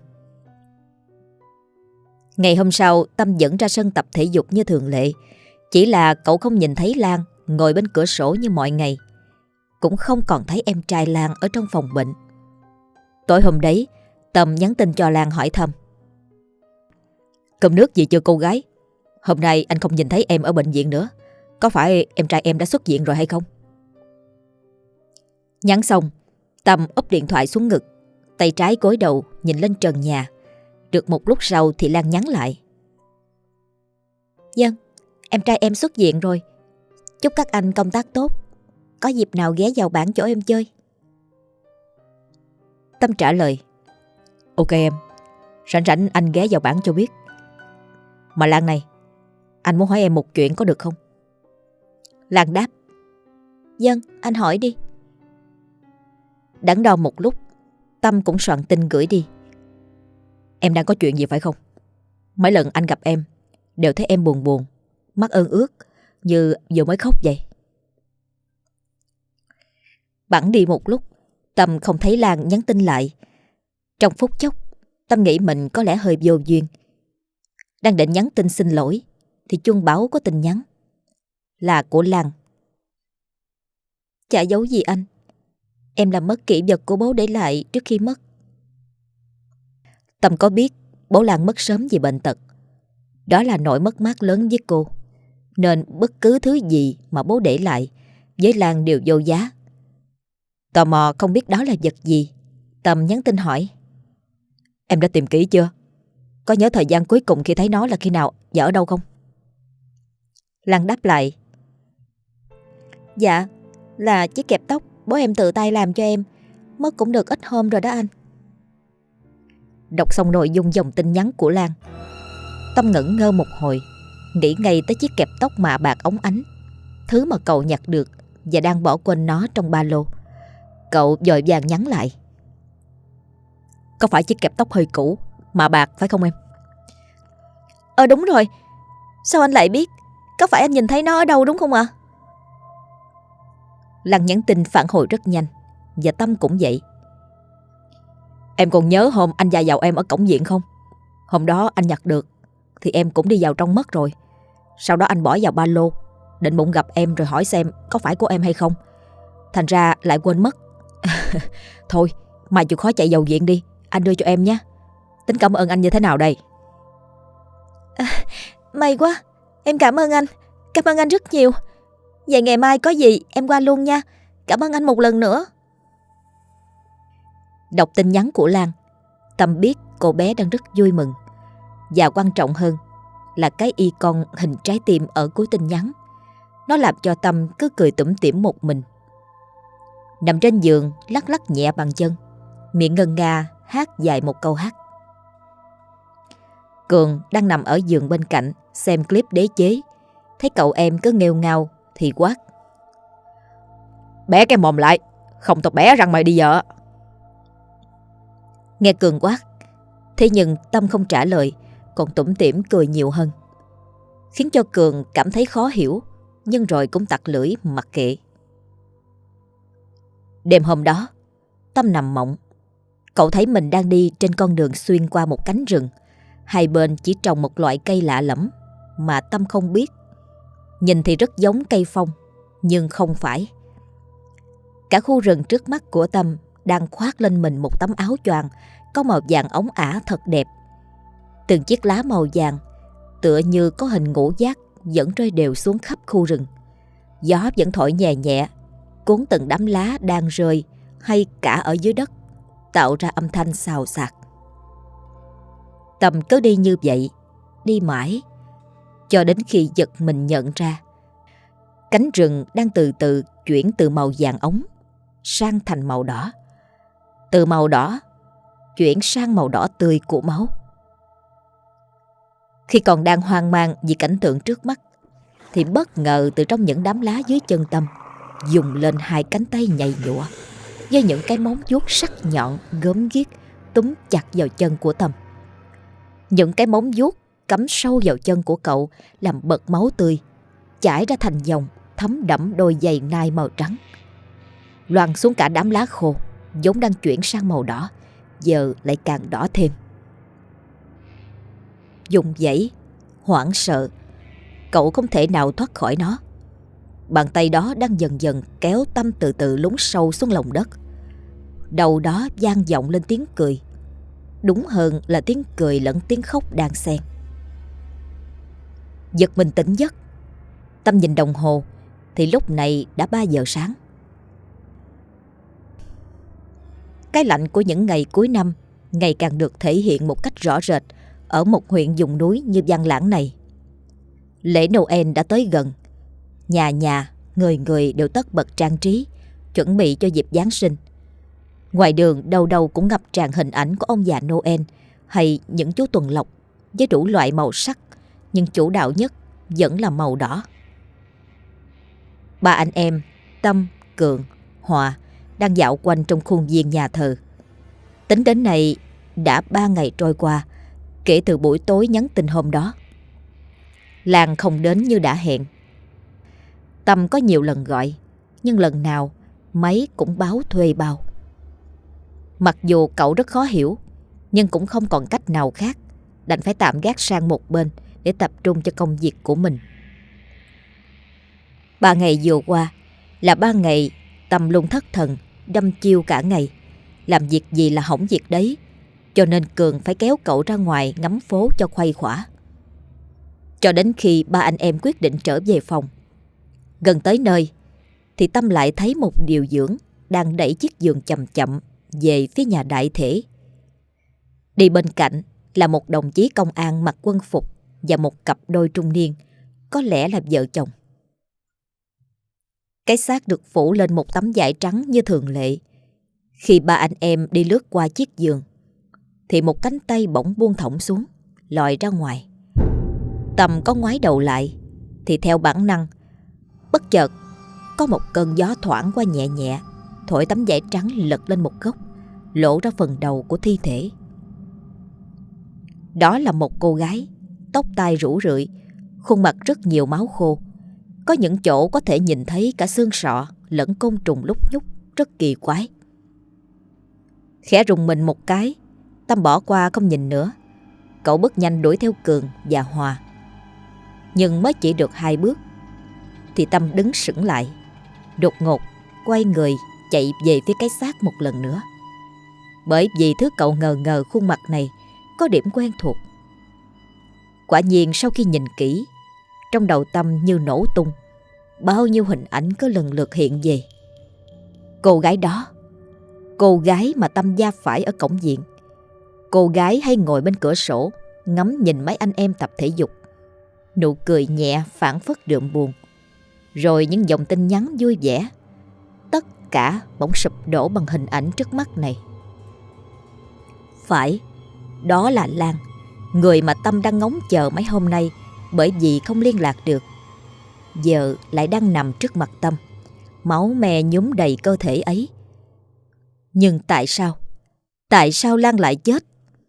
Ngày hôm sau, Tâm dẫn ra sân tập thể dục như thường lệ. Chỉ là cậu không nhìn thấy Lan ngồi bên cửa sổ như mọi ngày, cũng không còn thấy em trai Lan ở trong phòng bệnh. Tối hôm đấy, Tâm nhắn tin cho Lan hỏi thăm: Cơm nước gì chưa cô gái? Hôm nay anh không nhìn thấy em ở bệnh viện nữa. Có phải em trai em đã xuất viện rồi hay không? Nhắn xong, Tâm úp điện thoại xuống ngực, tay trái gối đầu nhìn lên trần nhà. Được một lúc sau thì Lan nhắn lại: Vâng, em trai em xuất viện rồi. Chúc các anh công tác tốt. Có dịp nào ghé vào bản chỗ em chơi. Tâm trả lời: Ok em, rảnh rảnh anh ghé vào bản cho biết. Mà Lan này, anh muốn hỏi em một chuyện có được không? Lan đáp: Vâng, anh hỏi đi. Đắn đo một lúc, Tâm cũng soạn tin gửi đi. Em đang có chuyện gì phải không? Mấy lần anh gặp em đều thấy em buồn buồn, mắt ương ướt, như vừa mới khóc vậy. Bẵng đi một lúc, Tâm không thấy Lan nhắn tin lại. Trong phút chốc, Tâm nghĩ mình có lẽ hơi vô duyên. Đang định nhắn tin xin lỗi thì chuông báo có tin nhắn. Là của Lan. Chả giấu gì anh, em làm mất kỷ vật của bố để lại trước khi mất. Tâm có biết bố Lan mất sớm vì bệnh tật. Đó là nỗi mất mát lớn với cô. nên bất cứ thứ gì mà bố để lại với Lan đều vô giá. Tò mò không biết đó là vật gì, Tâm nhắn tin hỏi: Em đã tìm kỹ chưa? Có nhớ thời gian cuối cùng khi thấy nó là khi nào và ở đâu không? Lan đáp lại: Dạ, là chiếc kẹp tóc bố em tự tay làm cho em. Mất cũng được ít hôm rồi đó anh. Đọc xong nội dung dòng tin nhắn của Lan, Tâm ngẩn ngơ một hồi, nghĩ ngay tới chiếc kẹp tóc mạ bạc óng ánh, thứ mà cậu nhặt được và đang bỏ quên nó trong ba lô. Cậu vội vàng nhắn lại: Có phải chiếc kẹp tóc hơi cũ, mạ bạc phải không em? Đúng rồi. Sao anh lại biết? Có phải anh nhìn thấy nó ở đâu đúng không ạ? Lan nhắn tin phản hồi rất nhanh, và Tâm cũng vậy. Em còn nhớ hôm anh va vào em ở cổng viện không? Hôm đó anh nhặt được thì em cũng đi vào trong mất rồi. Sau đó anh bỏ vào ba lô, định bụng gặp em rồi hỏi xem có phải của em hay không. Thành ra lại quên mất. Thôi, mai chịu khó chạy vào viện đi, anh đưa cho em nhé. Tính cảm ơn anh như thế nào đây? May quá, em cảm ơn anh. Cảm ơn anh rất nhiều. Vậy ngày mai có gì em qua luôn nha. Cảm ơn anh một lần nữa. Đọc tin nhắn của Lan, Tâm biết cô bé đang rất vui mừng. Và quan trọng hơn là cái icon hình trái tim ở cuối tin nhắn. Nó làm cho Tâm cứ cười tủm tỉm một mình. Nằm trên giường lắc lắc nhẹ bàn chân, miệng ngân nga hát dài một câu hát. Cường đang nằm ở giường bên cạnh xem clip đế chế, thấy cậu em cứ nghêu ngao thì quát: Bé cái mồm lại, không tao bẻ răng mày đi giờ. Nghe Cường quát, thế nhưng Tâm không trả lời, còn tủm tỉm cười nhiều hơn, khiến cho Cường cảm thấy khó hiểu, nhưng rồi cũng tặc lưỡi mặc kệ. Đêm hôm đó, Tâm nằm mộng. Cậu thấy mình đang đi trên con đường xuyên qua một cánh rừng. Hai bên chỉ trồng một loại cây lạ lẫm mà Tâm không biết. Nhìn thì rất giống cây phong, nhưng không phải. Cả khu rừng trước mắt của Tâm đang khoác lên mình một tấm áo choàng có màu vàng óng ả thật đẹp. Từng chiếc lá màu vàng tựa như có hình ngũ giác vẫn rơi đều xuống khắp khu rừng. Gió vẫn thổi nhẹ nhẹ, cuốn từng đám lá đang rơi hay cả ở dưới đất, tạo ra âm thanh xào xạc. Tâm cứ đi như vậy, đi mãi, cho đến khi giật mình nhận ra cánh rừng đang từ từ chuyển từ màu vàng ống sang thành màu đỏ, từ màu đỏ chuyển sang màu đỏ tươi của máu. Khi còn đang hoang mang vì cảnh tượng trước mắt, thì bất ngờ từ trong những đám lá dưới chân Tâm dùng lên hai cánh tay nhầy nhụa với những cái móng vuốt sắc nhọn gớm ghiếc túm chặt vào chân của Tâm. Những cái móng vuốt cắm sâu vào chân của cậu làm bật máu tươi chảy ra thành dòng, thấm đẫm đôi giày nai màu trắng, loang xuống cả đám lá khô vốn đang chuyển sang màu đỏ, giờ lại càng đỏ thêm. Dùng dãy, hoảng sợ, cậu không thể nào thoát khỏi nó. Bàn tay đó đang dần dần kéo Tâm từ từ lún sâu xuống lòng đất. Đầu đó vang vọng lên tiếng cười, đúng hơn là tiếng cười lẫn tiếng khóc đan xen. Giật mình tỉnh giấc, Tâm nhìn đồng hồ thì lúc này đã 3 giờ sáng. Cái lạnh của những ngày cuối năm ngày càng được thể hiện một cách rõ rệt ở một huyện vùng núi như Văn Lãng này. Lễ Noel đã tới gần, nhà nhà, người người đều tất bật trang trí, chuẩn bị cho dịp Giáng sinh. Ngoài đường đâu đâu cũng ngập tràn hình ảnh của ông già Noel hay những chú tuần lộc với đủ loại màu sắc, nhưng chủ đạo nhất vẫn là màu đỏ. Ba anh em Tâm, Cường, Hòa đang dạo quanh trong khuôn viên nhà thờ. Tính đến nay đã 3 ngày trôi qua kể từ buổi tối nhắn tin hôm đó. Lan không đến như đã hẹn. Tâm có nhiều lần gọi, nhưng lần nào máy cũng báo thuê bao. Mặc dù cậu rất khó hiểu, nhưng cũng không còn cách nào khác, đành phải tạm gác sang một bên để tập trung cho công việc của mình. 3 ngày vừa qua là 3 ngày Tâm luôn thất thần, đăm chiêu cả ngày, làm việc gì là hỏng việc đấy, cho nên Cường phải kéo cậu ra ngoài ngắm phố cho khuây khỏa. Cho đến khi ba anh em quyết định trở về phòng. Gần tới nơi thì Tâm lại thấy một điều dưỡng đang đẩy chiếc giường chậm chậm về phía nhà đại thể. Đi bên cạnh là một đồng chí công an mặc quân phục và một cặp đôi trung niên, có lẽ là vợ chồng. Cái xác được phủ lên một tấm vải trắng như thường lệ. Khi ba anh em đi lướt qua chiếc giường thì một cánh tay bỗng buông thõng xuống, lòi ra ngoài. Tâm có ngoái đầu lại thì theo bản năng, bất chợt có một cơn gió thoảng qua nhẹ nhẹ, thổi tấm vải trắng lật lên một góc, lộ ra phần đầu của thi thể. Đó là một cô gái, tóc tai rủ rượi, khuôn mặt rất nhiều máu khô. Có những chỗ có thể nhìn thấy cả xương sọ lẫn côn trùng lúc nhúc, rất kỳ quái. Khẽ rùng mình một cái, Tâm bỏ qua không nhìn nữa. Cậu bước nhanh đuổi theo Cường và Hòa. Nhưng mới chỉ được 2 bước thì Tâm đứng sững lại, đột ngột quay người chạy về phía cái xác một lần nữa. Bởi vì thứ cậu ngờ ngờ khuôn mặt này có điểm quen thuộc. Quả nhiên sau khi nhìn kỹ, trong đầu Tâm như nổ tung, bao nhiêu hình ảnh có lần lượt hiện về. Cô gái đó, cô gái mà Tâm va phải ở cổng viện, cô gái hay ngồi bên cửa sổ ngắm nhìn mấy anh em tập thể dục, nụ cười nhẹ phảng phất đượm buồn, rồi những dòng tin nhắn vui vẻ. Tất cả bỗng sụp đổ bằng hình ảnh trước mắt này. Phải, đó là Lan, người mà Tâm đang ngóng chờ mấy hôm nay bởi vì không liên lạc được. Giờ lại đang nằm trước mặt Tâm, máu me nhúm đầy cơ thể ấy. Nhưng tại sao? Tại sao Lan lại chết?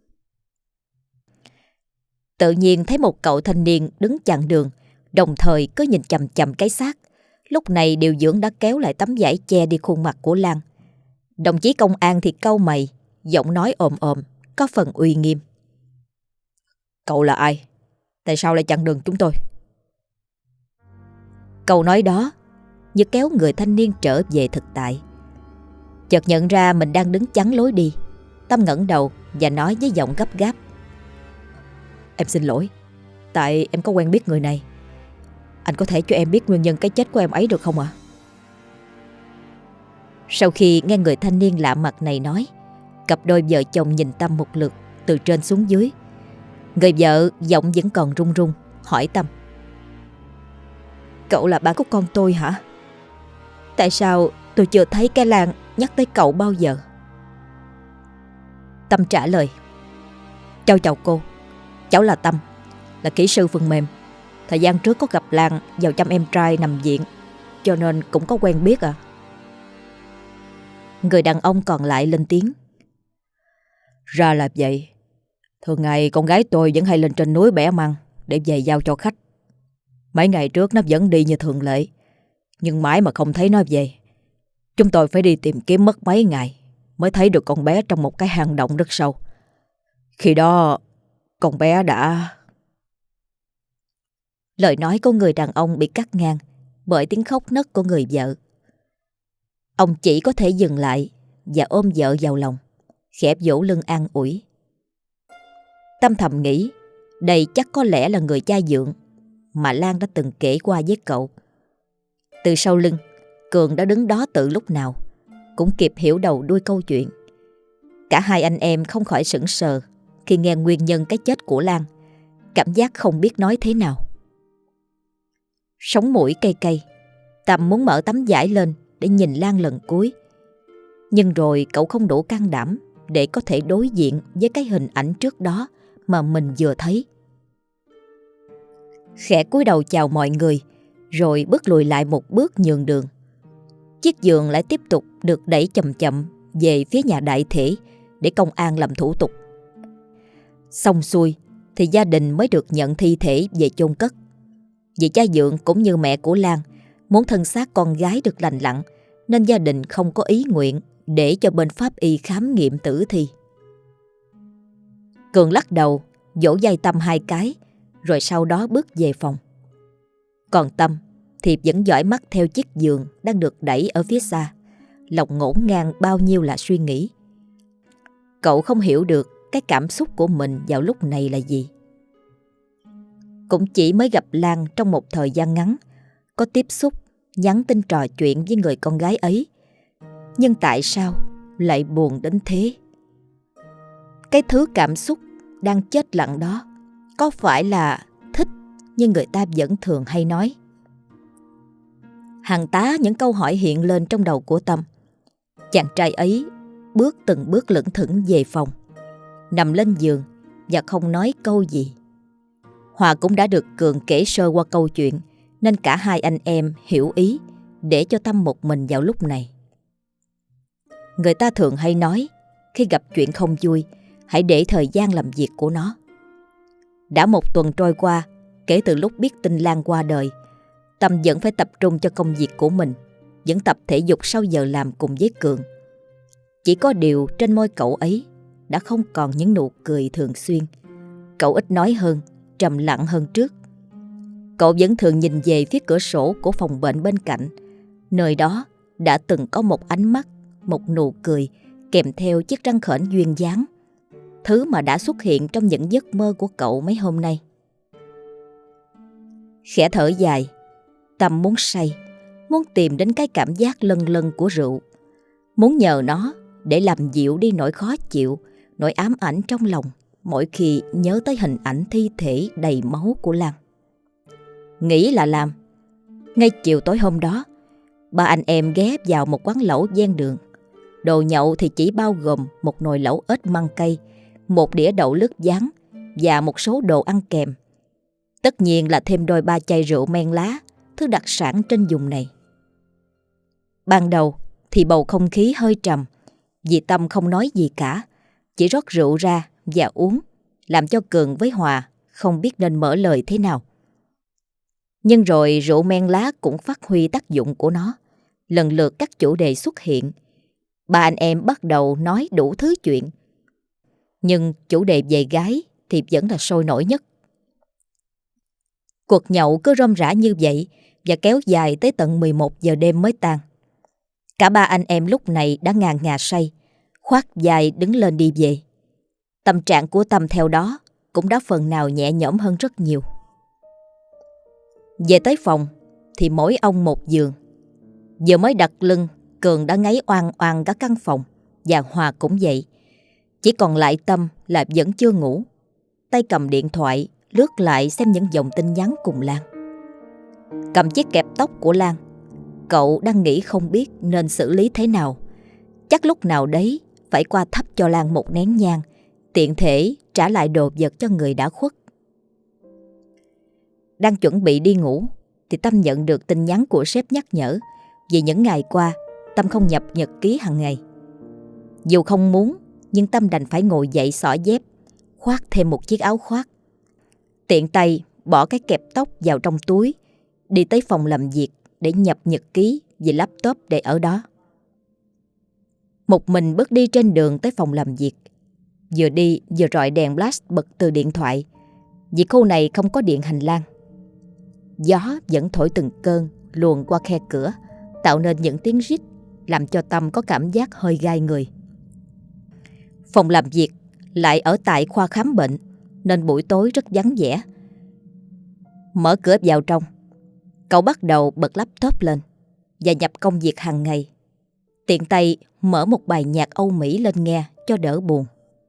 Tự nhiên thấy một cậu thanh niên đứng chặn đường, đồng thời cứ nhìn chằm chằm cái xác. Lúc này điều dưỡng đã kéo lại tấm vải che đi khuôn mặt của Lan. Đồng chí công an thì cau mày, giọng nói ồm ồm, có phần uy nghiêm. Cậu là ai? Tại sao lại chặn đường chúng tôi? Câu nói đó như kéo người thanh niên trở về thực tại. Chợt nhận ra mình đang đứng chắn lối đi, Tâm ngẩng đầu và nói với giọng gấp gáp. Em xin lỗi, tại em có quen biết người này. Anh có thể cho em biết nguyên nhân cái chết của em ấy được không ạ? Sau khi nghe người thanh niên lạ mặt này nói, cặp đôi vợ chồng nhìn Tâm một lượt từ trên xuống dưới. Người vợ giọng vẫn còn run run hỏi Tâm. Cậu là ba của con tôi hả? Tại sao tôi chưa thấy cái Lan nhắc tới cậu bao giờ? Tâm trả lời. Chào cô, cháu là Tâm, là kỹ sư phần mềm. Thời gian trước có gặp Lan vào chăm em trai nằm viện, cho nên cũng có quen biết à. Người đàn ông còn lại lên tiếng. Ra là vậy. Thường ngày con gái tôi vẫn hay lên trên núi bẻ măng để về giao cho khách. Mấy ngày trước nó vẫn đi như thường lệ, nhưng mãi mà không thấy nó về. Chúng tôi phải đi tìm kiếm mất mấy ngày mới thấy được con bé trong một cái hang động rất sâu. Khi đó con bé đã... Lời nói của người đàn ông bị cắt ngang bởi tiếng khóc nấc của người vợ. Ông chỉ có thể dừng lại và ôm vợ vào lòng, khẽ vỗ lưng an ủi. Tâm thầm nghĩ đây chắc có lẽ là người cha dượng mà Lan đã từng kể qua với cậu. Từ sau lưng, Cường đã đứng đó từ lúc nào, cũng kịp hiểu đầu đuôi câu chuyện. Cả hai anh em không khỏi sững sờ khi nghe nguyên nhân cái chết của Lan, cảm giác không biết nói thế nào. Sống mũi cay cay, Tâm muốn mở tấm vải lên để nhìn Lan lần cuối. Nhưng rồi cậu không đủ can đảm để có thể đối diện với cái hình ảnh trước đó mà mình vừa thấy. Khẽ cúi đầu chào mọi người, rồi bước lùi lại một bước nhường đường. Chiếc giường lại tiếp tục được đẩy chậm chậm về phía nhà đại thể để công an làm thủ tục. Xong xuôi thì gia đình mới được nhận thi thể về chôn cất. Vì cha dượng cũng như mẹ của Lan muốn thân xác con gái được lành lặn, nên gia đình không có ý nguyện để cho bên pháp y khám nghiệm tử thi. Cường lắc đầu, vỗ vai Tâm 2 cái, rồi sau đó bước về phòng. Còn Tâm thì vẫn dõi mắt theo chiếc giường đang được đẩy ở phía xa, lòng ngổn ngang bao nhiêu là suy nghĩ. Cậu không hiểu được cái cảm xúc của mình vào lúc này là gì. Cũng chỉ mới gặp Lan trong một thời gian ngắn, có tiếp xúc, nhắn tin trò chuyện với người con gái ấy. Nhưng tại sao lại buồn đến thế? Cái thứ cảm xúc đang chết lặng đó có phải là thích như người ta vẫn thường hay nói? Hàng tá những câu hỏi hiện lên trong đầu của Tâm. Chàng trai ấy từng bước lững thững về phòng, nằm lên giường và không nói câu gì. Hòa cũng đã được Cường kể sơ qua câu chuyện, nên cả hai anh em hiểu ý để cho Tâm một mình vào lúc này. Người ta thường hay nói, khi gặp chuyện không vui, hãy để thời gian làm việc của nó. Đã một tuần trôi qua kể từ lúc biết tin Lan qua đời, Tâm vẫn phải tập trung cho công việc của mình, vẫn tập thể dục sau giờ làm cùng với Cường. Chỉ có điều trên môi cậu ấy đã không còn những nụ cười thường xuyên. Cậu ít nói hơn, trầm lặng hơn trước. Cậu vẫn thường nhìn về phía cửa sổ của phòng bệnh bên cạnh. Nơi đó đã từng có một ánh mắt, một nụ cười kèm theo chiếc răng khểnh duyên dáng, thứ mà đã xuất hiện trong những giấc mơ của cậu mấy hôm nay. Khẽ thở dài, Tâm muốn say, muốn tìm đến cái cảm giác lân lân của rượu, muốn nhờ nó để làm dịu đi nỗi khó chịu, nỗi ám ảnh trong lòng mỗi khi nhớ tới hình ảnh thi thể đầy máu của Lan. Nghĩ là làm. Ngay chiều tối hôm đó, ba anh em ghé vào một quán lẩu ven đường. Đồ nhậu thì chỉ bao gồm một nồi lẩu ếch măng cây, một đĩa đậu lứt rán và một số đồ ăn kèm. Tất nhiên là thêm đôi ba chai rượu men lá, thứ đặc sản trên vùng này. Ban đầu thì bầu không khí hơi trầm, vì Tâm không nói gì cả, chỉ rót rượu ra và uống, làm cho Cường với Hòa không biết nên mở lời thế nào. Nhưng rồi rượu men lá cũng phát huy tác dụng của nó. Lần lượt các chủ đề xuất hiện. Ba anh em bắt đầu nói đủ thứ chuyện. Nhưng chủ đề về gái thì vẫn là sôi nổi nhất. Cuộc nhậu cứ rôm rả như vậy và kéo dài tới tận 11 giờ đêm mới tan. Cả ba anh em lúc này đã ngà ngà say, khoác vai đứng lên đi về. Tâm trạng của Tâm theo đó cũng đã phần nào nhẹ nhõm hơn rất nhiều. Về tới phòng thì mỗi ông một giường. Vừa mới đặt lưng, Cường đã ngáy oang oang cả căn phòng, và Hòa cũng vậy. Chỉ còn lại Tâm là vẫn chưa ngủ, tay cầm điện thoại lướt lại xem những dòng tin nhắn cùng Lan. Cầm chiếc kẹp tóc của Lan, cậu đang nghĩ không biết nên xử lý thế nào. Chắc lúc nào đấy phải qua thắp cho Lan một nén nhang, tiện thể trả lại đồ vật cho người đã khuất. Đang chuẩn bị đi ngủ thì Tâm nhận được tin nhắn của sếp nhắc nhở vì những ngày qua Tâm không nhập nhật ký hàng ngày. Dù không muốn, nhưng Tâm đành phải ngồi dậy xỏ dép, khoác thêm một chiếc áo khoác. Tiện tay bỏ cái kẹp tóc vào trong túi, đi tới phòng làm việc để nhập nhật ký về laptop để ở đó. Một mình bước đi trên đường tới phòng làm việc. Vừa đi vừa rọi đèn flash bật từ điện thoại, vì khu này không có điện hành lang. Gió vẫn thổi từng cơn luồn qua khe cửa, tạo nên những tiếng rít làm cho Tâm có cảm giác hơi gai người. Phòng làm việc lại ở tại khoa khám bệnh nên buổi tối rất vắng vẻ. Mở cửa vào trong, cậu bắt đầu bật laptop lên và nhập công việc hàng ngày. Tiện tay mở một bài nhạc Âu Mỹ lên nghe cho đỡ buồn.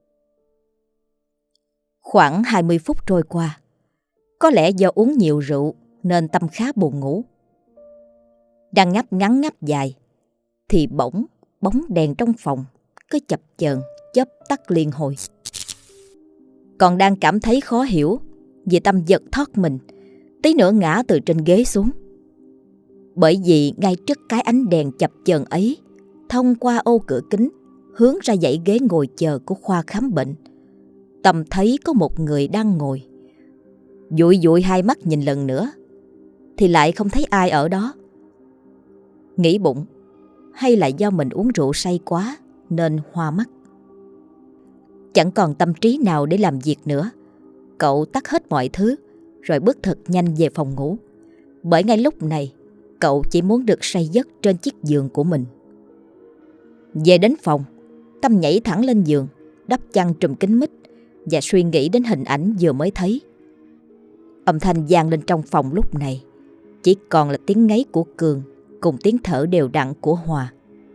Khoảng 20 phút trôi qua. Có lẽ do uống nhiều rượu nên Tâm khá buồn ngủ. Đang ngáp ngắn ngáp dài thì bỗng bóng đèn trong phòng cứ chập chờn chớp tắt liên hồi. Còn đang cảm thấy khó hiểu vì Tâm giật thoát mình, tí nữa ngã từ trên ghế xuống. Bởi vì ngay trước cái ánh đèn chập chờn ấy, thông qua ô cửa kính hướng ra dãy ghế ngồi chờ của khoa khám bệnh, Tâm thấy có một người đang ngồi. Dụi dụi hai mắt nhìn lần nữa thì lại không thấy ai ở đó. Nghĩ bụng, hay là do mình uống rượu say quá nên hoa mắt. Chẳng còn tâm trí nào để làm việc nữa, cậu tắt hết mọi thứ rồi bước thật nhanh về phòng ngủ. Bởi ngay lúc này cậu chỉ muốn được say giấc trên chiếc giường của mình. Về đến phòng, Tâm nhảy thẳng lên giường, đắp chăn trùm kín mít và suy nghĩ đến hình ảnh vừa mới thấy. Âm thanh vang lên trong phòng lúc này chỉ còn là tiếng ngáy của Cường cùng tiếng thở đều đặn của Hòa.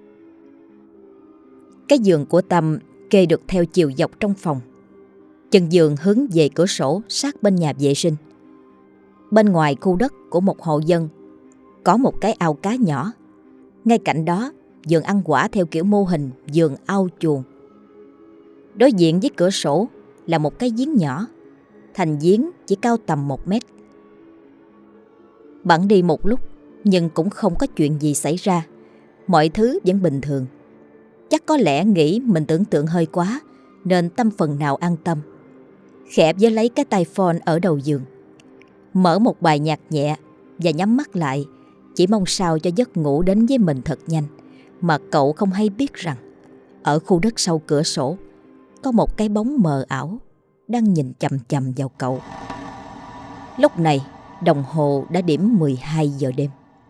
Cái giường của Tâm kê được theo chiều dọc trong phòng. Chân giường hướng về cửa sổ sát bên nhà vệ sinh. Bên ngoài khu đất của một hộ dân có một cái ao cá nhỏ. Ngay cạnh đó vườn ăn quả theo kiểu mô hình vườn ao chuồng. Đối diện với cửa sổ là một cái giếng nhỏ. Thành giếng chỉ cao tầm 1 mét. Bẵng đi một lúc nhưng cũng không có chuyện gì xảy ra. Mọi thứ vẫn bình thường. Chắc có lẽ nghĩ mình tưởng tượng hơi quá nên Tâm phần nào an tâm. Khẽ với lấy cái tai phone ở đầu giường, mở một bài nhạc nhẹ và nhắm mắt lại, chỉ mong sao cho giấc ngủ đến với mình thật nhanh. Mà cậu không hay biết rằng ở khu đất sau cửa sổ có một cái bóng mờ ảo đang nhìn chằm chằm vào cậu. Lúc này đồng hồ đã điểm 12 giờ đêm.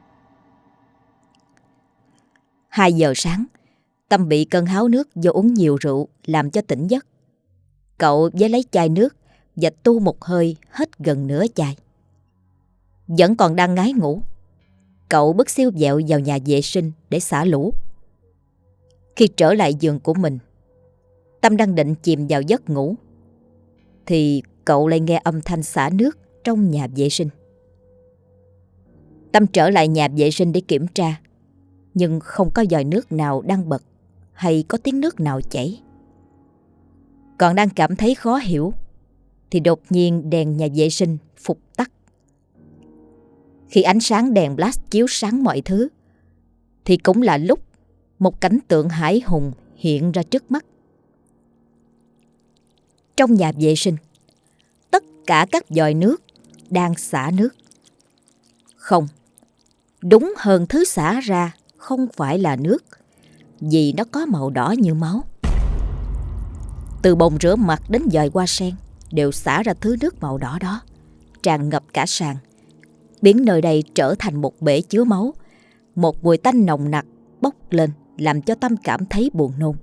2 giờ sáng, Tâm bị cơn háo nước do uống nhiều rượu làm cho tỉnh giấc. Cậu với lấy chai nước và tu một hơi hết gần nửa chai. Vẫn còn đang ngái ngủ, cậu bước siêu vẹo vào nhà vệ sinh để xả lũ. Khi trở lại giường của mình, Tâm đang định chìm vào giấc ngủ thì cậu lại nghe âm thanh xả nước trong nhà vệ sinh. Tâm trở lại nhà vệ sinh để kiểm tra, nhưng không có vòi nước nào đang bật hay có tiếng nước nào chảy. Còn đang cảm thấy khó hiểu thì đột nhiên đèn nhà vệ sinh phục tắt. Khi ánh sáng đèn flash chiếu sáng mọi thứ thì cũng là lúc một cảnh tượng hãi hùng hiện ra trước mắt. Trong nhà vệ sinh, tất cả các vòi nước đang xả nước. Không, đúng hơn thứ xả ra không phải là nước, vì nó có màu đỏ như máu. Từ bồn rửa mặt đến vòi hoa sen đều xả ra thứ nước màu đỏ đó, tràn ngập cả sàn, biến nơi đây trở thành một bể chứa máu. Một mùi tanh nồng nặc bốc lên làm cho Tâm cảm thấy buồn nôn.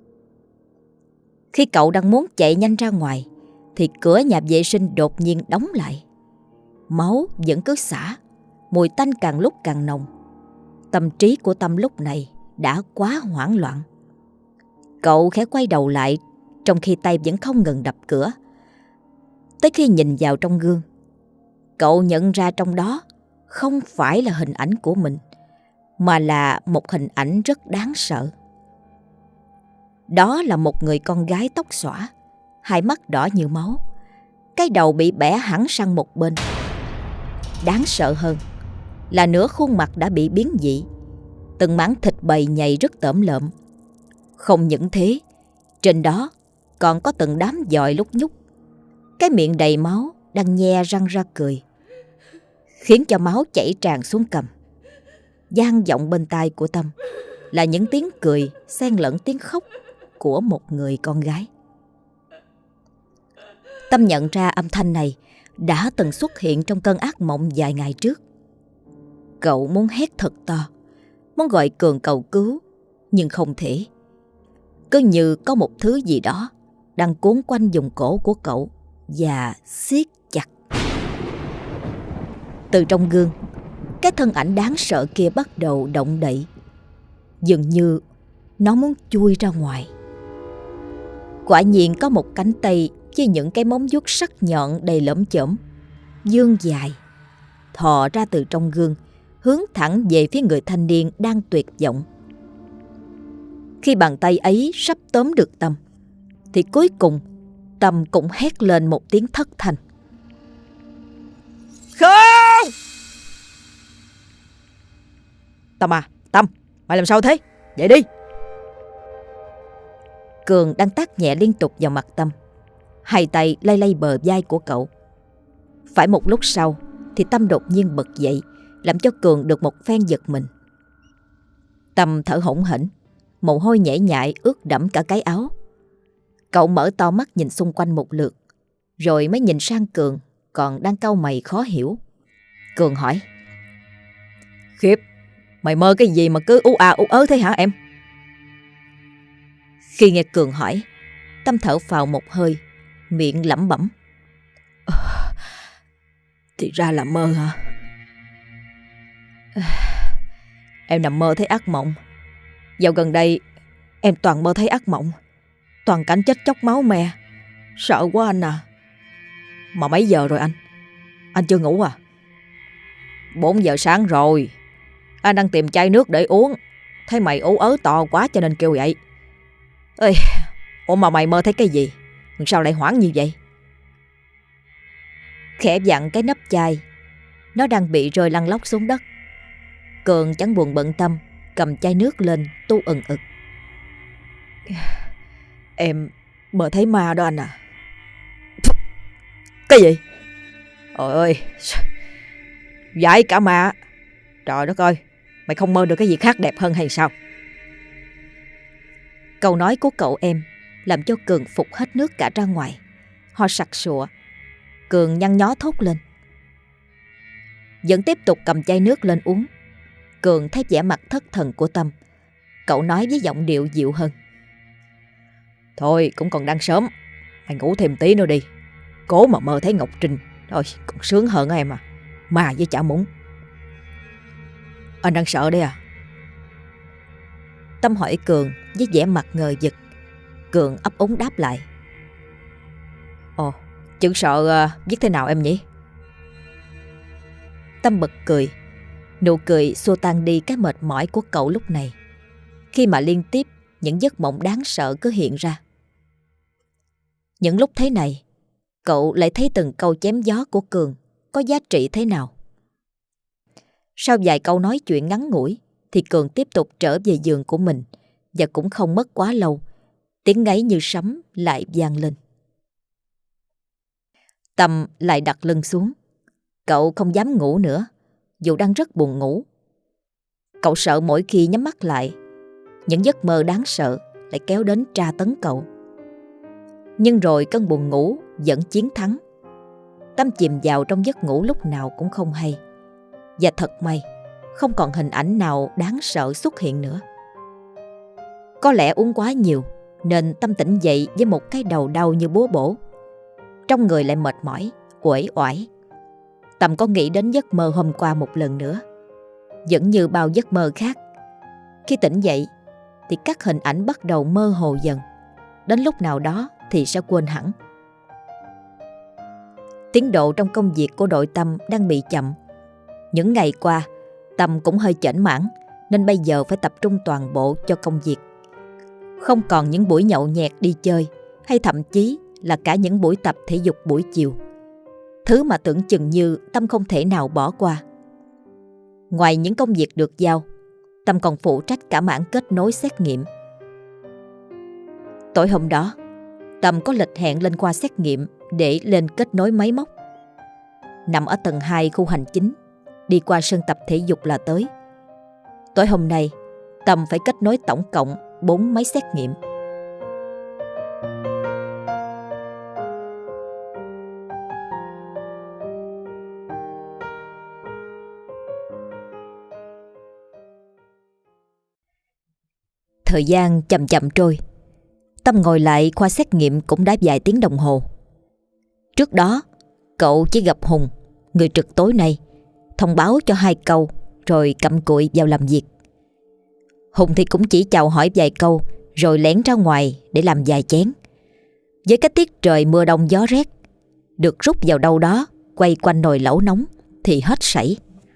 Khi cậu đang muốn chạy nhanh ra ngoài thì cửa nhà vệ sinh đột nhiên đóng lại. Máu vẫn cứ xả, mùi tanh càng lúc càng nồng. Tâm trí của Tâm lúc này đã quá hoảng loạn. Cậu khẽ quay đầu lại trong khi tay vẫn không ngừng đập cửa. Tới khi nhìn vào trong gương, cậu nhận ra trong đó không phải là hình ảnh của mình, mà là một hình ảnh rất đáng sợ. Đó là một người con gái tóc xõa, hai mắt đỏ như máu, cái đầu bị bẻ hẳn sang một bên. Đáng sợ hơn là nửa khuôn mặt đã bị biến dị, từng mảng thịt bầy nhầy rất tởm lợm. Không những thế, trên đó còn có từng đám giòi lúc nhúc. Cái miệng đầy máu đang nhe răng ra cười, khiến cho máu chảy tràn xuống cằm. Vang vọng bên tai của Tâm là những tiếng cười xen lẫn tiếng khóc của một người con gái. Tâm nhận ra âm thanh này đã từng xuất hiện trong cơn ác mộng vài ngày trước. Cậu muốn hét thật to, muốn gọi Cường cầu cứu, nhưng không thể. Cứ như có một thứ gì đó đang cuốn quanh vùng cổ của cậu và siết chặt. Từ trong gương, cái thân ảnh đáng sợ kia bắt đầu động đậy. Dường như nó muốn chui ra ngoài. Quả nhiên có một cánh tay với những cái móng vuốt sắc nhọn đầy lởm chởm, vươn dài, thò ra từ trong gương, hướng thẳng về phía người thanh niên đang tuyệt vọng. Khi bàn tay ấy sắp tóm được Tâm, thì cuối cùng Tâm cũng hét lên một tiếng thất thanh. Không! Tâm à, Tâm, mày làm sao thế? Dậy đi! Cường đang tát nhẹ liên tục vào mặt Tâm, hai tay lay lay bờ vai của cậu. Phải một lúc sau thì Tâm đột nhiên bật dậy, làm cho Cường được một phen giật mình. Tâm thở hổn hển, mồ hôi nhễ nhại ướt đẫm cả cái áo. Cậu mở to mắt nhìn xung quanh một lượt, rồi mới nhìn sang Cường còn đang cau mày khó hiểu. Cường hỏi: Khiếp, mày mơ cái gì mà cứ ú ớ thế hả em? Khi nghe Cường hỏi, Tâm thở phào một hơi, miệng lẩm bẩm: Thì ra là mơ hả? Em nằm mơ thấy ác mộng. Dạo gần đây em toàn mơ thấy ác mộng, toàn cảnh chết chóc máu me. Sợ quá anh à. Mà mấy giờ rồi anh? Anh chưa ngủ à? 4 giờ sáng rồi. Anh đang tìm chai nước để uống, thấy mày ú ớ to quá cho nên kêu vậy. Ê, ủa mà mày mơ thấy cái gì? Sao lại hoảng như vậy? Khẽ vặn cái nắp chai, nó đang bị rơi lăn lóc xuống đất. Cường chẳng buồn bận tâm, cầm chai nước lên tu ừng ực. Em mơ thấy ma đó anh à. Cái gì? Trời ơi, dại cả ma. Trời đất ơi, mày không mơ được cái gì khác đẹp hơn hay sao? Câu nói của cậu em làm cho Cường phục hết nước cả ra ngoài. Ho sặc sụa. Cường nhăn nhó thốt lên. Vẫn tiếp tục cầm chai nước lên uống. Cường thấy vẻ mặt thất thần của Tâm. Cậu nói với giọng điệu dịu hơn. Thôi cũng còn đang sớm, mày ngủ thêm tí nữa đi. Cố mà mơ thấy Ngọc Trinh, thôi còn sướng hơn em à. Ma với chả muốn. Anh đang sợ đấy à? Tâm hỏi Cường với vẻ mặt ngờ vực. Cường ấp úng đáp lại. Ồ, chữ sợ viết thế nào em nhỉ? Tâm bật cười. Nụ cười xua tan đi cái mệt mỏi của cậu lúc này, khi mà liên tiếp những giấc mộng đáng sợ cứ hiện ra. Những lúc thế này, cậu lại thấy từng câu chém gió của Cường có giá trị thế nào. Sau vài câu nói chuyện ngắn ngủi thì Cường tiếp tục trở về giường của mình. Và cũng không mất quá lâu, tiếng ngáy như sấm lại vang lên. Tâm lại đặt lưng xuống. Cậu không dám ngủ nữa, dù đang rất buồn ngủ. Cậu sợ mỗi khi nhắm mắt lại, những giấc mơ đáng sợ lại kéo đến tra tấn cậu. Nhưng rồi cơn buồn ngủ vẫn chiến thắng. Tâm chìm vào trong giấc ngủ lúc nào cũng không hay. Và thật may, không còn hình ảnh nào đáng sợ xuất hiện nữa. Có lẽ uống quá nhiều nên Tâm tỉnh dậy với một cái đầu đau như búa bổ. Trong người lại mệt mỏi, uể oải. Tâm có nghĩ đến giấc mơ hôm qua một lần nữa. Vẫn như bao giấc mơ khác, khi tỉnh dậy thì các hình ảnh bắt đầu mơ hồ dần. Đến lúc nào đó thì sẽ quên hẳn. Tiến độ trong công việc của đội Tâm đang bị chậm. Những ngày qua, Tâm cũng hơi chểnh mảng, nên bây giờ phải tập trung toàn bộ cho công việc. Không còn những buổi nhậu nhẹt đi chơi, hay thậm chí là cả những buổi tập thể dục buổi chiều. Thứ mà tưởng chừng như Tâm không thể nào bỏ qua. Ngoài những công việc được giao, Tâm còn phụ trách cả mảng kết nối xét nghiệm. Tối hôm đó, Tâm có lịch hẹn lên khoa xét nghiệm để lên kết nối máy móc. Nằm ở tầng 2 khu hành chính, đi qua sân tập thể dục là tới. Tối hôm nay, Tâm phải kết nối tổng cộng 4 máy xét nghiệm. Thời gian chậm chậm trôi. Tâm ngồi lại khoa xét nghiệm cũng đã vài tiếng đồng hồ. Trước đó, cậu chỉ gặp Hùng, người trực tối nay, thông báo cho 2 câu rồi cặm cụi vào làm việc. Hùng thì cũng chỉ chào hỏi vài câu rồi lén ra ngoài để làm vài chén. Với cái tiết trời mưa đông gió rét, được rút vào đâu đó quay quanh nồi lẩu nóng thì hết sảy.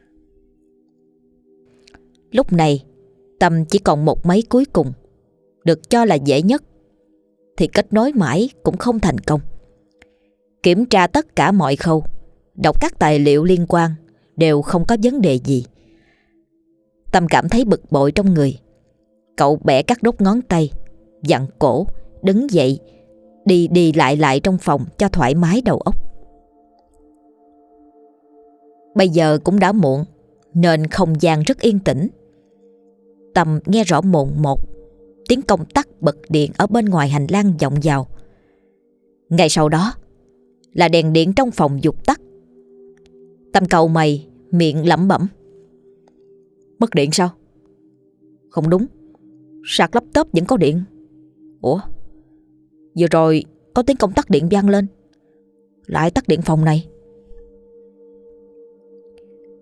Lúc này, Tâm chỉ còn một máy cuối cùng, được cho là dễ nhất, thì kết nối mãi cũng không thành công. Kiểm tra tất cả mọi khâu, đọc các tài liệu liên quan đều không có vấn đề gì. Tâm cảm thấy bực bội trong người. Cậu bẻ các đốt ngón tay, vặn cổ, đứng dậy, đi đi lại trong phòng cho thoải mái đầu óc. Bây giờ cũng đã muộn, nên không gian rất yên tĩnh. Tâm nghe rõ mồn một tiếng công tắc bật điện ở bên ngoài hành lang vọng vào. Ngay sau đó là đèn điện trong phòng vụt tắt. Tâm cau mày, miệng lẩm bẩm. Mất điện sao? Không đúng, sạc laptop vẫn có điện. Ủa, vừa rồi có tiếng công tắc điện vang lên, lại tắt điện phòng này.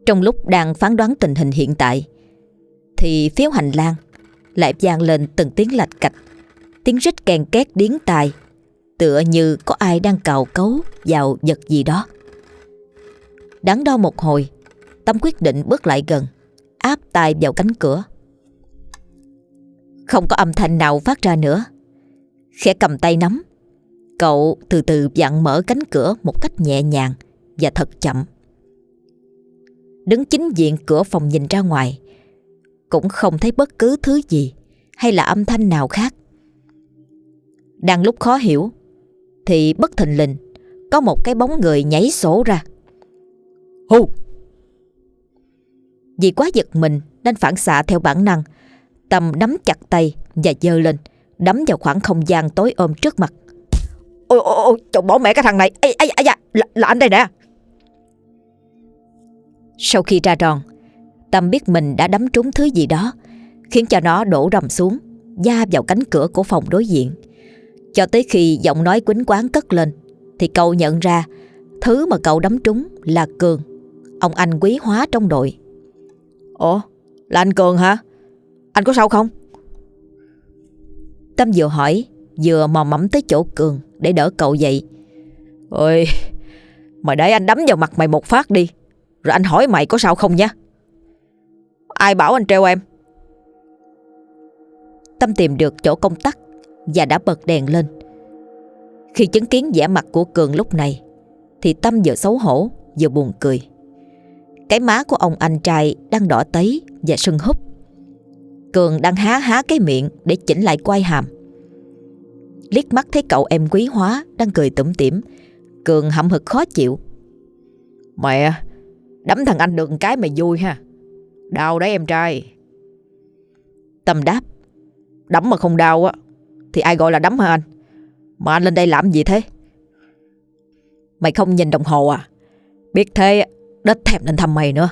Trong lúc đang phán đoán tình hình hiện tại thì phía hành lang lại vang lên từng tiếng lạch cạch, tiếng rít kèn két điếng tai, tựa như có ai đang cào cấu vào vật gì đó. Đắn đo một hồi, Tâm quyết định bước lại gần, áp tai vào cánh cửa. Không có âm thanh nào phát ra nữa. Khẽ cầm tay nắm, cậu từ từ vặn mở cánh cửa một cách nhẹ nhàng và thật chậm. Đứng chính diện cửa phòng nhìn ra ngoài, cũng không thấy bất cứ thứ gì hay là âm thanh nào khác. Đang lúc khó hiểu thì bất thình lình có một cái bóng người nhảy sổ ra. Hù! Vì quá giật mình nên phản xạ theo bản năng, Tâm nắm chặt tay và giơ lên, đấm vào khoảng không gian tối ôm trước mặt. Ôi, trời, bỏ mẹ cái thằng này. Ây da, là anh đây nè. Sau khi ra đòn, Tâm biết mình đã đấm trúng thứ gì đó, khiến cho nó đổ rầm xuống, va vào cánh cửa của phòng đối diện. Cho tới khi giọng nói quýnh quáng cất lên thì cậu nhận ra thứ mà cậu đấm trúng là Cường, ông anh quý hóa trong đội. Ủa, là anh Cường hả? Anh có sao không? Tâm vừa hỏi vừa mò mẫm tới chỗ Cường để đỡ cậu dậy. Ôi, mày để anh đấm vào mặt mày một phát đi, rồi anh hỏi mày có sao không nha. Ai bảo anh treo em? Tâm tìm được chỗ công tắc và đã bật đèn lên. Khi chứng kiến vẻ mặt của Cường lúc này thì Tâm vừa xấu hổ vừa buồn cười. Cái má của ông anh trai đang đỏ tấy và sưng húp. Cường đang há cái miệng để chỉnh lại quai hàm. Liếc mắt thấy cậu em quý hóa đang cười tủm tỉm, Cường hậm hực khó chịu. Mẹ, đấm thằng anh được một cái mày vui ha. Đau đấy em trai. Tâm đáp. Đấm mà không đau á thì ai gọi là đấm hả anh? Mà anh lên đây làm gì thế? Mày không nhìn đồng hồ à? Biết thế đếch thèm lên thăm mày nữa.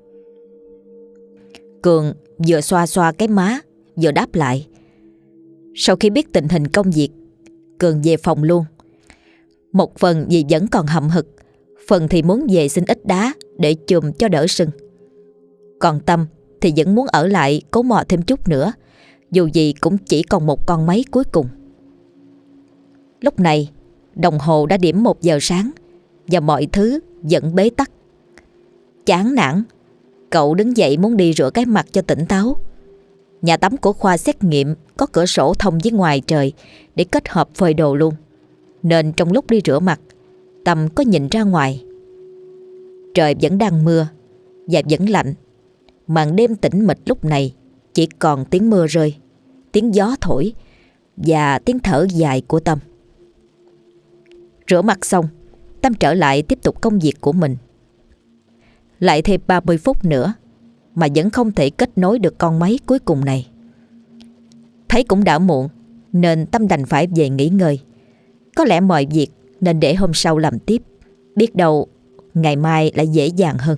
Cường vừa xoa xoa cái má vừa đáp lại. Sau khi biết tình hình công việc, Cường về phòng luôn. Một phần vì vẫn còn hậm hực, phần thì muốn về xin ít đá để chùm cho đỡ sưng. Còn Tâm thì vẫn muốn ở lại cố mò thêm chút nữa, dù gì cũng chỉ còn một con máy cuối cùng. Lúc này đồng hồ đã điểm 1 giờ sáng và mọi thứ vẫn bế tắc. Chán nản, cậu đứng dậy muốn đi rửa cái mặt cho tỉnh táo. Nhà tắm của khoa xét nghiệm có cửa sổ thông với ngoài trời để kết hợp phơi đồ luôn, nên trong lúc đi rửa mặt, Tâm có nhìn ra ngoài. Trời vẫn đang mưa và vẫn lạnh. Màn đêm tĩnh mịch lúc này chỉ còn tiếng mưa rơi, tiếng gió thổi và tiếng thở dài của Tâm. Rửa mặt xong, Tâm trở lại tiếp tục công việc của mình. Lại thêm 30 phút nữa mà vẫn không thể kết nối được con máy cuối cùng này. Thấy cũng đã muộn nên Tâm đành phải về nghỉ ngơi. Có lẽ mọi việc nên để hôm sau làm tiếp, biết đâu ngày mai lại dễ dàng hơn.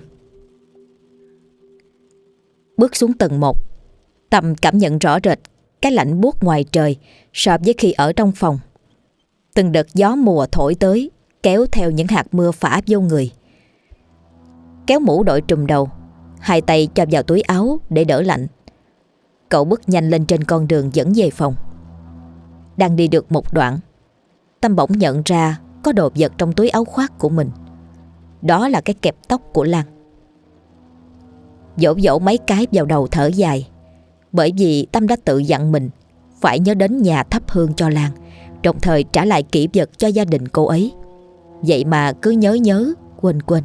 Bước xuống tầng 1, Tâm cảm nhận rõ rệt cái lạnh buốt ngoài trời so với khi ở trong phòng. Từng đợt gió mùa thổi tới, kéo theo những hạt mưa phả vô người. Kéo mũ đội trùm đầu, hai tay cho vào túi áo để đỡ lạnh. Cậu bước nhanh lên trên con đường dẫn về phòng. Đang đi được một đoạn, Tâm bỗng nhận ra có đồ vật trong túi áo khoác của mình. Đó là cái kẹp tóc của Lan. Vỗ vỗ mấy cái vào đầu thở dài, bởi vì Tâm đã tự dặn mình phải nhớ đến nhà thắp hương cho Lan, đồng thời trả lại kỷ vật cho gia đình cô ấy. Vậy mà cứ nhớ quên.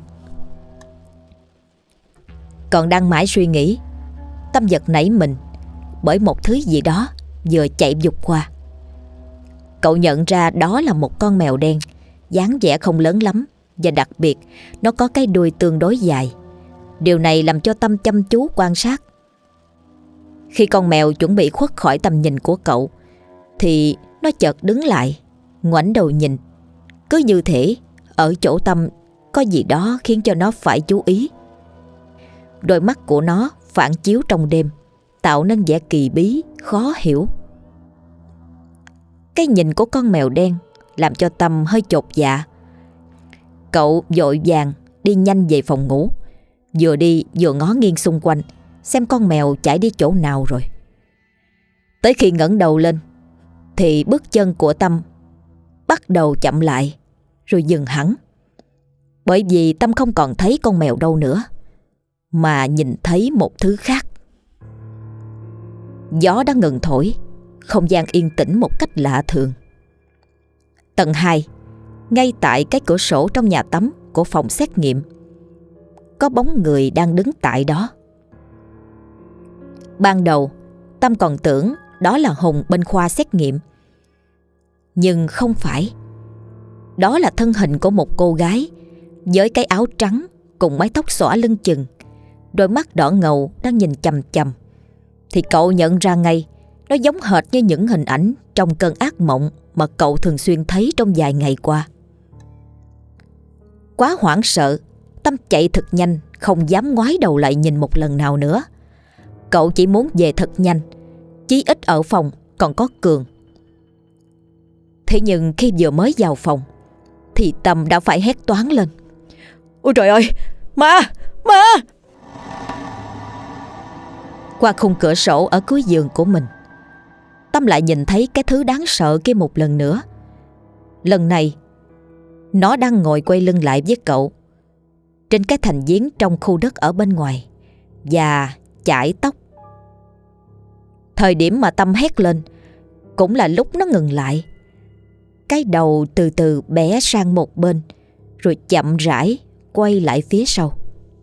Còn đang mãi suy nghĩ, Tâm giật nảy mình bởi một thứ gì đó vừa chạy vụt qua. Cậu nhận ra đó là một con mèo đen, dáng vẻ không lớn lắm và đặc biệt nó có cái đuôi tương đối dài. Điều này làm cho Tâm chăm chú quan sát. Khi con mèo chuẩn bị khuất khỏi tầm nhìn của cậu thì nó chợt đứng lại, ngoảnh đầu nhìn, cứ như thể ở chỗ Tâm có gì đó khiến cho nó phải chú ý. Đôi mắt của nó phản chiếu trong đêm, tạo nên vẻ kỳ bí, khó hiểu. Cái nhìn của con mèo đen làm cho Tâm hơi chột dạ. Cậu vội vàng đi nhanh về phòng ngủ, Vừa đi vừa ngó nghiêng xung quanh xem con mèo chạy đi chỗ nào rồi. Tới khi ngẩng đầu lên thì bước chân của Tâm bắt đầu chậm lại rồi dừng hẳn. Bởi vì Tâm không còn thấy con mèo đâu nữa, mà nhìn thấy một thứ khác. Gió đã ngừng thổi, không gian yên tĩnh một cách lạ thường. Tầng 2, ngay tại cái cửa sổ trong nhà tắm của phòng xét nghiệm, có bóng người đang đứng tại đó. Ban đầu Tâm còn tưởng đó là Hùng bên khoa xét nghiệm, nhưng không phải. Đó là thân hình của một cô gái với cái áo trắng cùng mái tóc xõa lưng chừng, đôi mắt đỏ ngầu đang nhìn chằm chằm. Thì cậu nhận ra ngay, nó giống hệt như những hình ảnh trong cơn ác mộng mà cậu thường xuyên thấy trong vài ngày qua. Quá hoảng sợ, Tâm chạy thật nhanh, không dám ngoái đầu lại nhìn một lần nào nữa. Cậu chỉ muốn về thật nhanh, chí ít ở phòng còn có Cường. Thế nhưng khi vừa mới vào phòng thì Tâm đã phải hét toáng lên: "Ôi trời ơi, ma! Ma!" Qua khung cửa sổ ở cuối giường của mình, Tâm lại nhìn thấy cái thứ đáng sợ kia một lần nữa. Lần này nó đang ngồi quay lưng lại với cậu trên cái thành giếng trong khu đất ở bên ngoài và chải tóc. Thời điểm mà Tâm hét lên cũng là lúc nó ngừng lại. Cái đầu từ từ bẻ sang một bên rồi chậm rãi quay lại phía sau.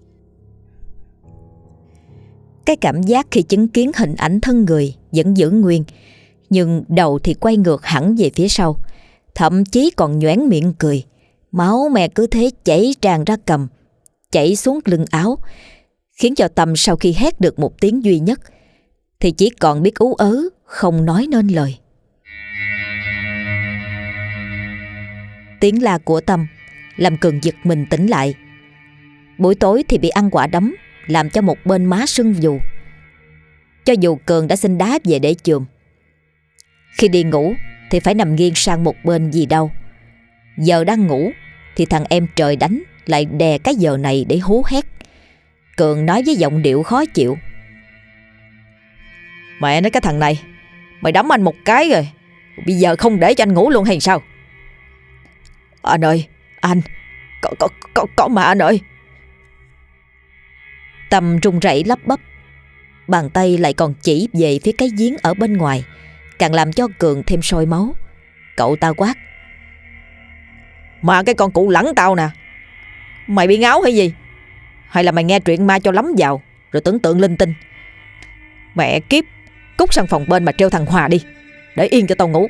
Cái cảm giác khi chứng kiến hình ảnh thân người vẫn giữ nguyên, nhưng đầu thì quay ngược hẳn về phía sau, thậm chí còn nhoẻn miệng cười. Máu me cứ thế chảy tràn ra cằm, chảy xuống lưng áo, khiến cho Tâm sau khi hét được một tiếng duy nhất thì chỉ còn biết ú ớ, không nói nên lời. Tiếng la của Tâm làm Cường giật mình tỉnh lại. Buổi tối thì bị ăn quả đấm làm cho một bên má sưng vù. Cho dù Cường đã xin đá về để chườm, khi đi ngủ thì phải nằm nghiêng sang một bên vì đau. Giờ đang ngủ thì thằng em trời đánh lại đè cái giờ này để hú hét. Cường nói với giọng điệu khó chịu: "Mẹ nói cái thằng này, mày đấm anh một cái rồi, bây giờ không để cho anh ngủ luôn hay sao?" "Anh ơi, anh, có mà anh ơi." Tâm run rẩy lắp bắp, bàn tay lại còn chỉ về phía cái giếng ở bên ngoài, càng làm cho Cường thêm sôi máu. Cậu ta quát: "Mà cái con cụ lẳng tao nè, mày bị ngáo hay gì? Hay là mày nghe truyện ma cho lắm vào rồi tưởng tượng linh tinh? Mẹ kiếp, cút sang phòng bên mà treo thằng Hòa đi, để yên cho tao ngủ."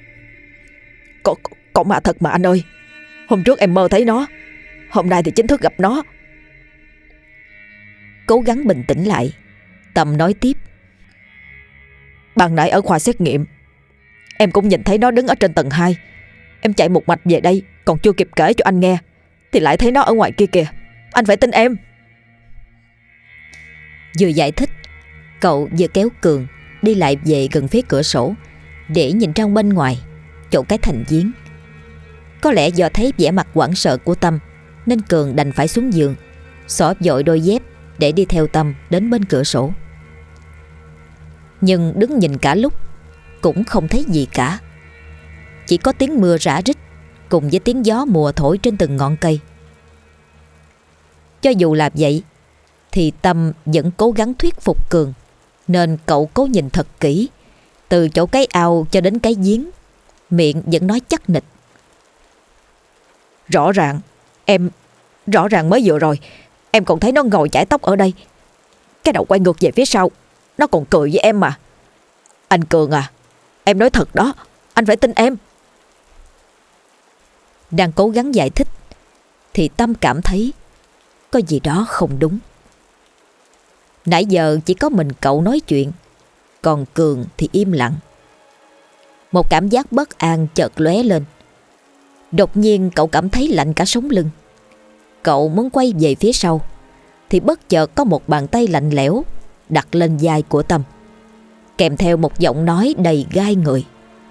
Có ma thật mà anh ơi. Hôm trước em mơ thấy nó, hôm nay thì chính thức gặp nó." Cố gắng bình tĩnh lại, Tâm nói tiếp: "Ban nãy ở khoa xét nghiệm, em cũng nhìn thấy nó đứng ở trên tầng 2. Em chạy một mạch về đây, còn chưa kịp kể cho anh nghe thì lại thấy nó ở ngoài kia kìa. Anh phải tin em." Vừa giải thích, cậu vừa kéo Cường đi lại về gần phía cửa sổ để nhìn ra bên ngoài chỗ cái thành giếng. Có lẽ do thấy vẻ mặt hoảng sợ của Tâm nên Cường đành phải xuống giường, xỏ vội đôi dép để đi theo Tâm đến bên cửa sổ. Nhưng đứng nhìn cả lúc cũng không thấy gì cả. Chỉ có tiếng mưa rả rích cùng với tiếng gió mùa thổi trên từng ngọn cây. Cho dù là vậy thì Tâm vẫn cố gắng thuyết phục Cường, nên cậu cố nhìn thật kỹ từ chỗ cái ao cho đến cái giếng, miệng vẫn nói chắc nịch: Rõ ràng mới vừa rồi em còn thấy nó ngồi chải tóc ở đây. Cái đầu quay ngược về phía sau, nó còn cười với em mà. Anh Cường à, em nói thật đó, anh phải tin em." Đang cố gắng giải thích thì Tâm cảm thấy có gì đó không đúng. Nãy giờ chỉ có mình cậu nói chuyện, còn Cường thì im lặng. Một cảm giác bất an chợt lóe lên. Đột nhiên cậu cảm thấy lạnh cả sống lưng. Cậu muốn quay về phía sau thì bất chợt có một bàn tay lạnh lẽo đặt lên vai của Tâm, kèm theo một giọng nói đầy gai người: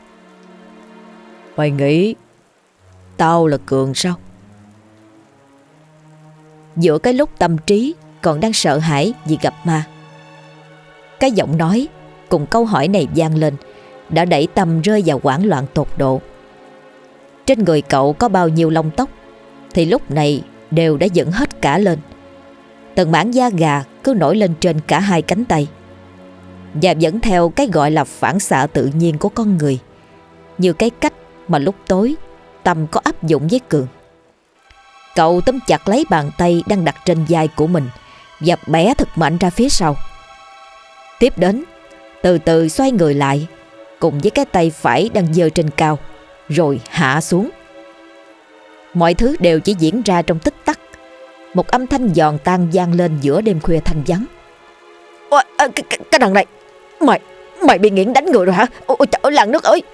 "Mày nghĩ tao là Cường sao?" Giữa cái lúc tâm trí còn đang sợ hãi vì gặp ma. Cái giọng nói cùng câu hỏi này vang lên đã đẩy Tâm rơi vào hoảng loạn tột độ. Trên người cậu có bao nhiêu lông tóc thì lúc này đều đã dựng hết cả lên. Từng mảng da gà cứ nổi lên trên cả hai cánh tay, và vẫn theo cái gọi là phản xạ tự nhiên của con người, như cái cách mà lúc tối Tâm có áp dụng với Cường. Cậu túm chặt lấy bàn tay đang đặt trên vai của mình và bẻ thật mạnh ra phía sau. Tiếp đến từ từ xoay người lại cùng với cái tay phải đang giơ trên cao, rồi hạ xuống. Mọi thứ đều chỉ diễn ra trong tích tắc. Một âm thanh giòn tan vang lên giữa đêm khuya thanh vắng. Cái thằng này, mày bị nghiện đánh người rồi hả? Ôi trời ơi, làng nước ơi!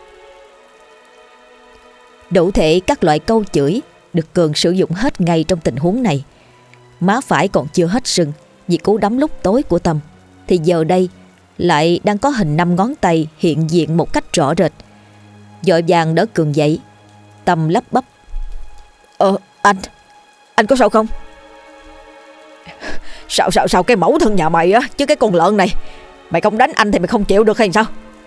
Đủ thể các loại câu chửi được Cường sử dụng hết ngay trong tình huống này. Má phải còn chưa hết sưng vì cú đấm lúc tối của Tâm, thì giờ đây lại đang có hình 5 ngón tay hiện diện một cách rõ rệt. Vội vàng đỡ Cường dậy. Tâm lắp bắp: Anh có sao không? Sao cái mẫu thân nhà mày á, chứ cái con lợn này, mày không đánh anh thì mày không chịu được hay sao?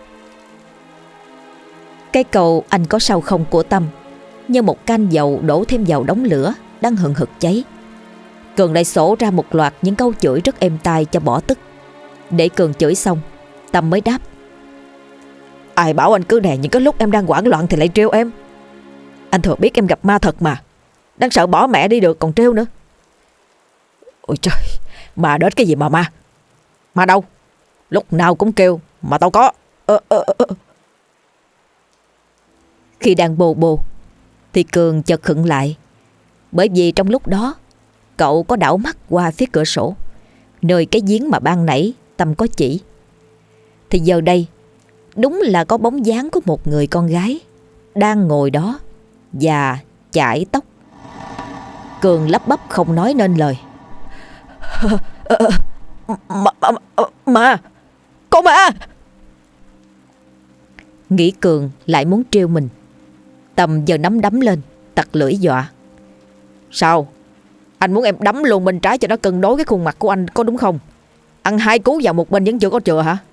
Cái câu "anh có sao không" của Tâm như một can dầu đổ thêm vào đống lửa đang hừng hực cháy. Cường lại sổ ra một loạt những câu chửi rất êm tai cho bỏ tức. Để Cường chửi xong, Tâm mới đáp: Ai bảo anh cứ đè những cái lúc em đang hoảng loạn thì lại trêu em? Anh thừa biết em gặp ma thật mà, đang sợ bỏ mẹ đi được còn trêu nữa. Ôi trời, ma đết cái gì mà ma? Ma đâu? Lúc nào cũng kêu mà tao có. Khi đang bồ bồ thì Cường chợt khựng lại, bởi vì trong lúc đó cậu có đảo mắt qua phía cửa sổ, nơi cái giếng mà ban nãy Tâm có chỉ. Thì giờ đây đúng là có bóng dáng của một người con gái đang ngồi đó và chải tóc. Cường lắp bắp không nói nên lời: Ma! Con ma! Nghĩ Cường lại muốn trêu mình, Tâm giờ nắm đấm lên, tặc lưỡi dọa: Sao? Anh muốn em đấm luôn bên trái cho nó cân đối cái khuôn mặt của anh có đúng không? Ăn 2 cú vào một bên vẫn chưa có chừa hả?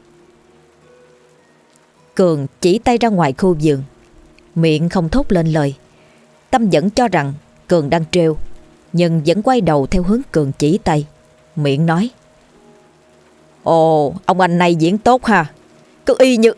Cường chỉ tay ra ngoài khu vườn, miệng không thốt lên lời. Tâm vẫn cho rằng Cường đang trêu, nhưng vẫn quay đầu theo hướng Cường chỉ tay, miệng nói: Ồ, ông anh này diễn tốt ha. Cứ y như...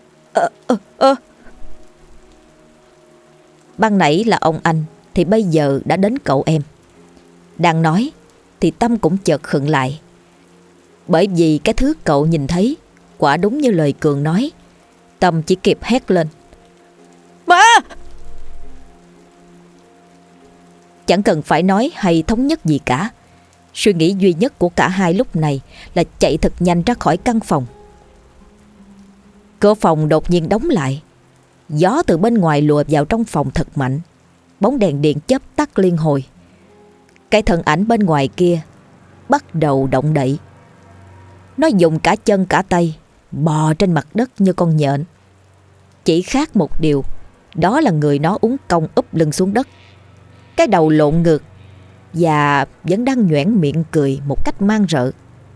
Ban nãy là ông anh thì bây giờ đã đến cậu em. Đang nói thì Tâm cũng chợt khựng lại, bởi vì cái thứ cậu nhìn thấy quả đúng như lời Cường nói. Tâm chỉ kịp hét lên: Ma! Chẳng cần phải nói hay thống nhất gì cả. Suy nghĩ duy nhất của cả hai lúc này là chạy thật nhanh ra khỏi căn phòng. Cửa phòng đột nhiên đóng lại. Gió từ bên ngoài lùa vào trong phòng thật mạnh. Bóng đèn điện chớp tắt liên hồi. Cái thân ảnh bên ngoài kia bắt đầu động đậy. Nó dùng cả chân cả tay bò trên mặt đất như con nhện. Chỉ khác một điều, đó là người nó uốn cong úp lưng xuống đất, cái đầu lộn ngược, và vẫn đang nhoẻn miệng cười một cách man rợ.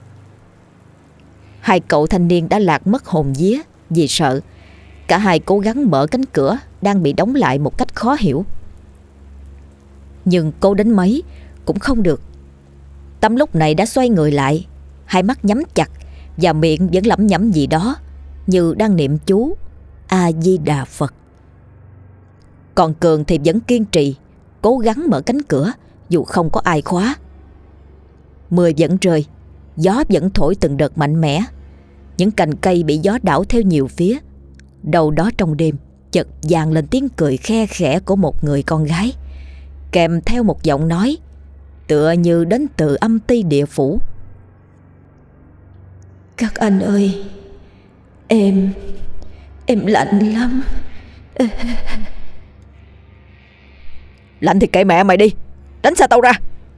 Hai cậu thanh niên đã lạc mất hồn vía vì sợ. Cả hai cố gắng mở cánh cửa đang bị đóng lại một cách khó hiểu, nhưng cố đến mấy cũng không được. Tâm lúc này đã xoay người lại, hai mắt nhắm chặt và miệng vẫn lẩm nhẩm gì đó như đang niệm chú A Di Đà Phật. Còn Cường thì vẫn kiên trì cố gắng mở cánh cửa dù không có ai khóa. Mưa vẫn rơi, gió vẫn thổi từng đợt mạnh mẽ. Những cành cây bị gió đảo theo nhiều phía. Đâu đó trong đêm chợt vang lên tiếng cười khe khẽ của một người con gái, kèm theo một giọng nói tựa như đến từ âm ti địa phủ: Các anh ơi, em lạnh lắm. Lạnh thì kệ mẹ mày đi, đánh xa tao ra.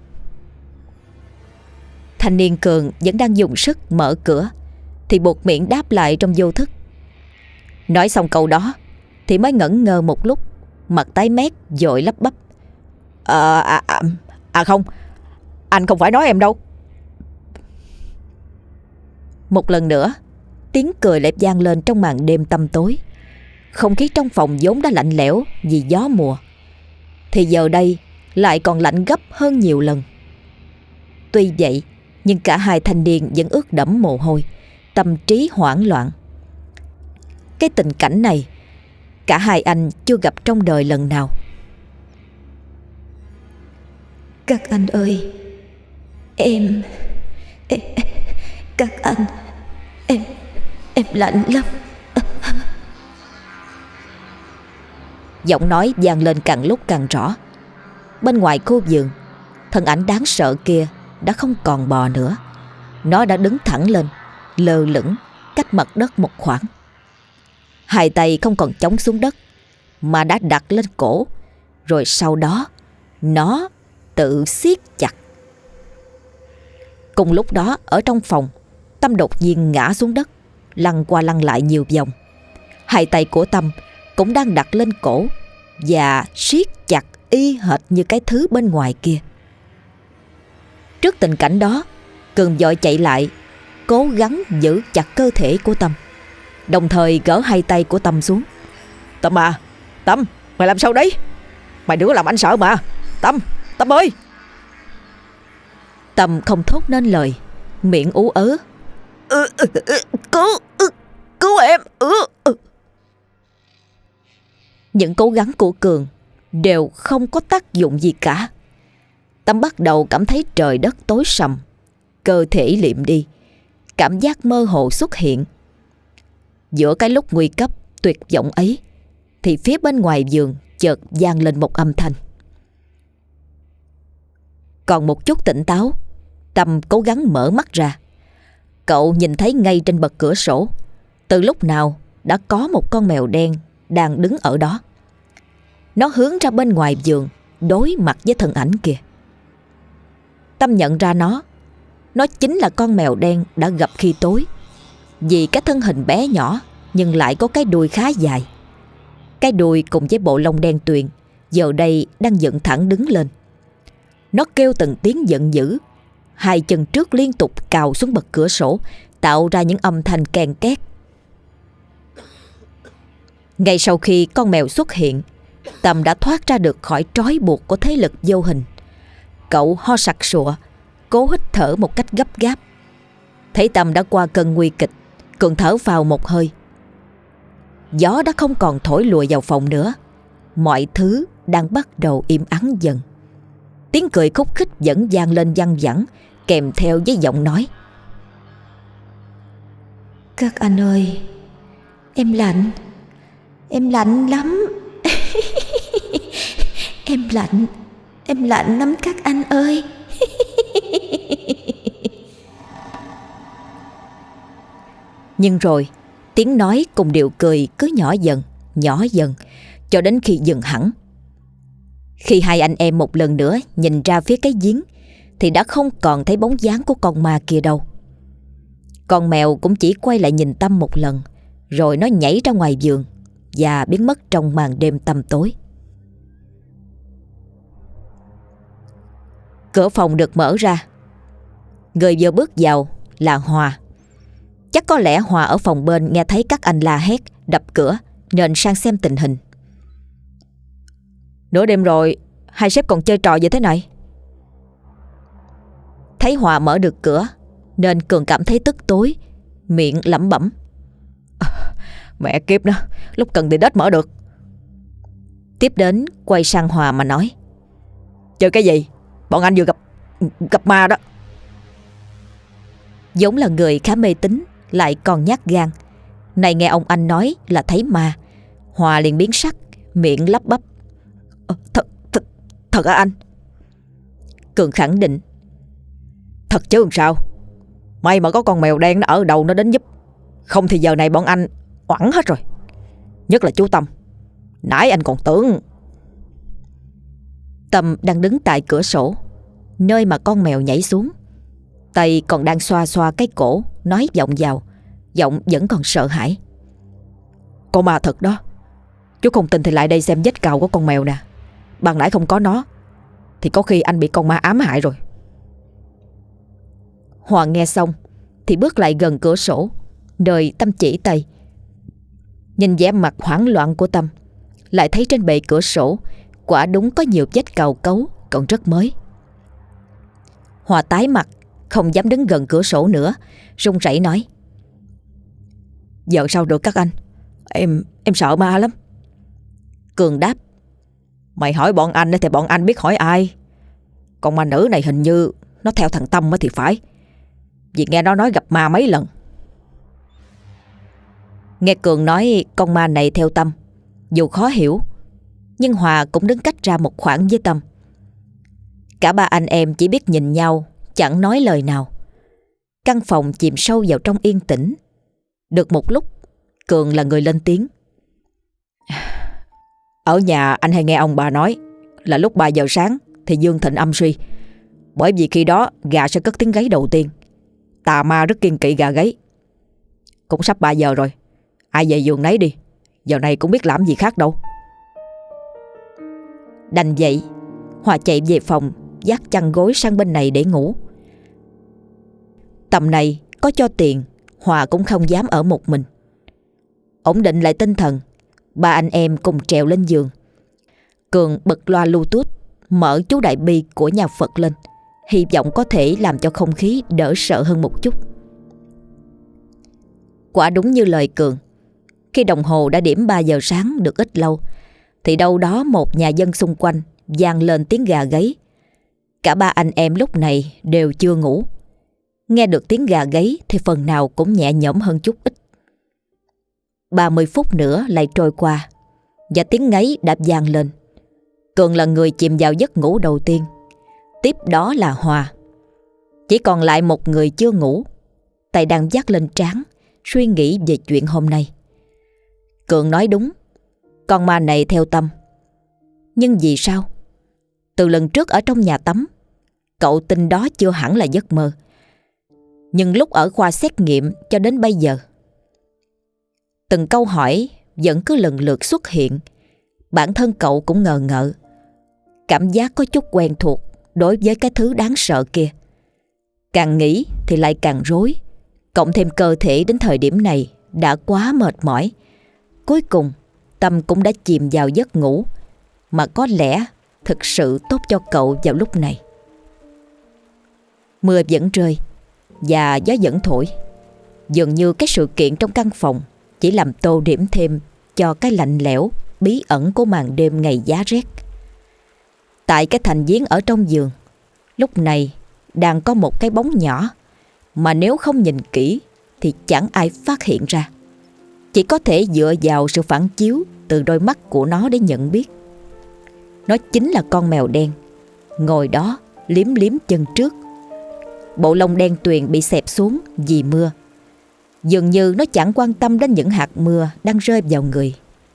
Thanh niên Cường vẫn đang dùng sức mở cửa thì buộc miệng đáp lại trong vô thức. Nói xong câu đó thì mới ngẩn ngơ một lúc, mặt tái mét vội lắp bắp: Không, anh không phải nói em đâu. Một lần nữa, tiếng cười lại vang lên trong màn đêm tăm tối. Không khí trong phòng vốn đã lạnh lẽo vì gió mùa, thì giờ đây lại còn lạnh gấp hơn nhiều lần. Tuy vậy, nhưng cả hai thanh niên vẫn ướt đẫm mồ hôi, tâm trí hoảng loạn. Cái tình cảnh này, cả hai anh chưa gặp trong đời lần nào. Các anh ơi, em các anh, em lạnh lắm. Giọng nói vang lên càng lúc càng rõ. Bên ngoài khu vườn, thân ảnh đáng sợ kia đã không còn bò nữa. Nó đã đứng thẳng lên, lơ lửng cách mặt đất một khoảng. Hai tay không còn chống xuống đất, mà đã đặt lên cổ. Rồi sau đó nó tự siết chặt. Cùng lúc đó, ở trong phòng, Tâm đột nhiên ngã xuống đất, lăn qua lăn lại nhiều vòng. Hai tay của Tâm cũng đang đặt lên cổ và siết chặt y hệt như cái thứ bên ngoài kia. Trước tình cảnh đó, Cường vội chạy lại, cố gắng giữ chặt cơ thể của Tâm, đồng thời gỡ hai tay của Tâm xuống. Tâm à, Tâm, mày làm sao đấy? Mày đừng có làm anh sợ mà. Tâm ơi! Tâm không thốt nên lời, miệng ú ớ. Cứu em! Những cố gắng của Cường đều không có tác dụng gì cả. Tâm bắt đầu cảm thấy trời đất tối sầm, cơ thể liệm đi, cảm giác mơ hồ xuất hiện. Giữa cái lúc nguy cấp tuyệt vọng ấy, thì phía bên ngoài vườn chợt vang lên một âm thanh. Còn một chút tỉnh táo, Tâm cố gắng mở mắt ra. Cậu nhìn thấy ngay trên bậc cửa sổ, từ lúc nào đã có một con mèo đen đang đứng ở đó. Nó hướng ra bên ngoài vườn, đối mặt với thân ảnh kia. Tâm nhận ra nó chính là con mèo đen đã gặp khi tối. Vì cái thân hình bé nhỏ nhưng lại có cái đuôi khá dài. Cái đuôi cùng với bộ lông đen tuyền giờ đây đang dựng thẳng đứng lên. Nó kêu từng tiếng giận dữ, hai chân trước liên tục cào xuống bậc cửa sổ, tạo ra những âm thanh ken két. Ngay sau khi con mèo xuất hiện, Tâm đã thoát ra được khỏi trói buộc của thế lực vô hình. Cậu ho sặc sụa, cố hít thở một cách gấp gáp. Thấy Tâm đã qua cơn nguy kịch, Cường thở vào một hơi. Gió đã không còn thổi lùa vào phòng nữa. Mọi thứ đang bắt đầu im ắng dần. Tiếng cười khúc khích vẫn vang lên văng vẳng, kèm theo với giọng nói. Các anh ơi, em lạnh lắm. Em lạnh lắm các anh ơi. Nhưng rồi tiếng nói cùng điệu cười cứ nhỏ dần cho đến khi dừng hẳn. Khi hai anh em một lần nữa nhìn ra phía cái giếng thì đã không còn thấy bóng dáng của con ma kia đâu. Con mèo cũng chỉ quay lại nhìn Tâm một lần, rồi nó nhảy ra ngoài vườn và biến mất trong màn đêm tăm tối. Cửa phòng được mở ra. Người vừa bước vào là Hòa. Chắc có lẽ Hòa ở phòng bên nghe thấy các anh la hét, đập cửa nên sang xem tình hình. Nửa đêm rồi, hai sếp còn chơi trò gì thế này? Thấy Hòa mở được cửa nên Cường cảm thấy tức tối, miệng lẩm bẩm. Mẹ kiếp nó, lúc cần thì đết mở được. Tiếp đến quay sang Hòa mà nói. Chơi cái gì? Bọn anh vừa gặp ma đó. Giống là người khá mê tín lại còn nhát gan. Này nghe ông anh nói là thấy ma, Hòa liền biến sắc, miệng lắp bắp. Thật hả anh? Cường khẳng định. Thật chứ làm sao? May mà có con mèo đen nó ở đầu nó đến giúp. Không thì giờ này bọn anh oẵn hết rồi. Nhất là chú Tâm. Nãy anh còn tưởng. Tâm đang đứng tại cửa sổ, nơi mà con mèo nhảy xuống. Tay còn đang xoa xoa cái cổ, nói vọng vào, giọng vẫn còn sợ hãi. Con ma thật đó. Chú không tin thì lại đây xem vết cào của con mèo nè. Ban nãy không có nó thì có khi anh bị con ma ám hại rồi. Hòa nghe xong thì bước lại gần cửa sổ, nơi Tâm chỉ tay. Nhìn vẻ mặt hoảng loạn của Tâm, lại thấy trên bệ cửa sổ quả đúng có nhiều vết cào cấu còn rất mới. Hòa tái mặt, không dám đứng gần cửa sổ nữa, run rẩy nói: "Giờ sao được các anh? Em sợ ma lắm." Cường đáp: "Mày hỏi bọn anh thì bọn anh biết hỏi ai? Con ma nữ này hình như nó theo thằng Tâm thì phải, vì nghe nó nói gặp ma mấy lần." Nghe Cường nói con ma này theo Tâm, dù khó hiểu, nhưng Hòa cũng đứng cách ra một khoảng với Tâm. Cả ba anh em chỉ biết nhìn nhau, chẳng nói lời nào. Căn phòng chìm sâu vào trong yên tĩnh. Được một lúc, Cường là người lên tiếng: "Ở nhà anh hay nghe ông bà nói là lúc 3 giờ sáng thì dương thịnh âm suy, bởi vì khi đó gà sẽ cất tiếng gáy đầu tiên. Tà ma rất kiêng kỵ gà gáy. Cũng sắp 3 giờ rồi, ai về giường nấy đi, giờ này cũng biết làm gì khác đâu." Đành vậy, Hòa chạy về phòng, vác chăn gối sang bên này để ngủ. Tầm này có cho tiền, Hòa cũng không dám ở một mình. Ổn định lại tinh thần, ba anh em cùng trèo lên giường. Cường bật loa Bluetooth, mở chú Đại Bi của nhà Phật lên, hy vọng có thể làm cho không khí đỡ sợ hơn một chút. Quả đúng như lời Cường, khi đồng hồ đã điểm 3 giờ sáng được ít lâu, thì đâu đó một nhà dân xung quanh vang lên tiếng gà gáy. Cả ba anh em lúc này đều chưa ngủ. Nghe được tiếng gà gáy thì phần nào cũng nhẹ nhõm hơn chút ít. 30 phút nữa lại trôi qua, và tiếng ngáy đã vang lên. Cường là người chìm vào giấc ngủ đầu tiên, tiếp đó là Hòa. Chỉ còn lại một người chưa ngủ, tay đang vắt lên trán, suy nghĩ về chuyện hôm nay. Cường nói đúng, con ma này theo Tâm. Nhưng vì sao? Từ lần trước ở trong nhà tắm, cậu tin đó chưa hẳn là giấc mơ. Nhưng lúc ở khoa xét nghiệm cho đến bây giờ, từng câu hỏi vẫn cứ lần lượt xuất hiện. Bản thân cậu cũng ngờ ngợ, cảm giác có chút quen thuộc đối với cái thứ đáng sợ kia. Càng nghĩ thì lại càng rối. Cộng thêm cơ thể đến thời điểm này đã quá mệt mỏi. Cuối cùng Tâm cũng đã chìm vào giấc ngủ, mà có lẽ thực sự tốt cho cậu vào lúc này. Mưa vẫn rơi và gió vẫn thổi. Dường như cái sự kiện trong căn phòng chỉ làm tô điểm thêm cho cái lạnh lẽo bí ẩn của màn đêm ngày giá rét. Tại cái thành giếng ở trong giường, lúc này đang có một cái bóng nhỏ mà nếu không nhìn kỹ thì chẳng ai phát hiện ra. Chỉ có thể dựa vào sự phản chiếu từ đôi mắt của nó để nhận biết. Nó chính là con mèo đen, ngồi đó liếm liếm chân trước. Bộ lông đen tuyền bị xẹp xuống vì mưa. Dường như nó chẳng quan tâm đến những hạt mưa đang rơi vào người.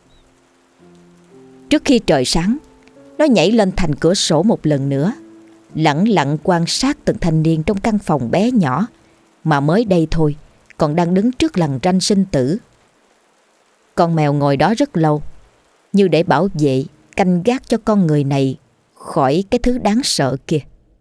Trước khi trời sáng, nó nhảy lên thành cửa sổ một lần nữa, lẳng lặng quan sát từng thanh niên trong căn phòng bé nhỏ mà mới đây thôi còn đang đứng trước lằn ranh sinh tử. Con mèo ngồi đó rất lâu, như để bảo vệ, canh gác cho con người này khỏi cái thứ đáng sợ kia.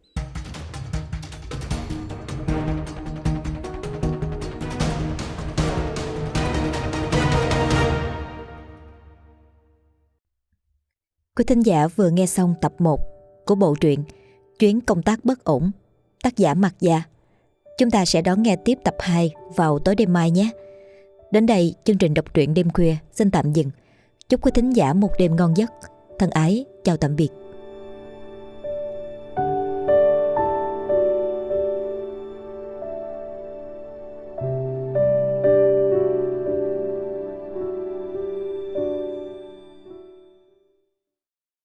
Quý thính giả vừa nghe xong tập 1 của bộ truyện Chuyến công tác bất ổn, tác giả Mạc Gia. Chúng ta sẽ đón nghe tiếp tập 2 vào tối đêm mai nhé. Đến đây, chương trình đọc truyện đêm khuya xin tạm dừng. Chúc quý thính giả một đêm ngon giấc. Thân ái, chào tạm biệt.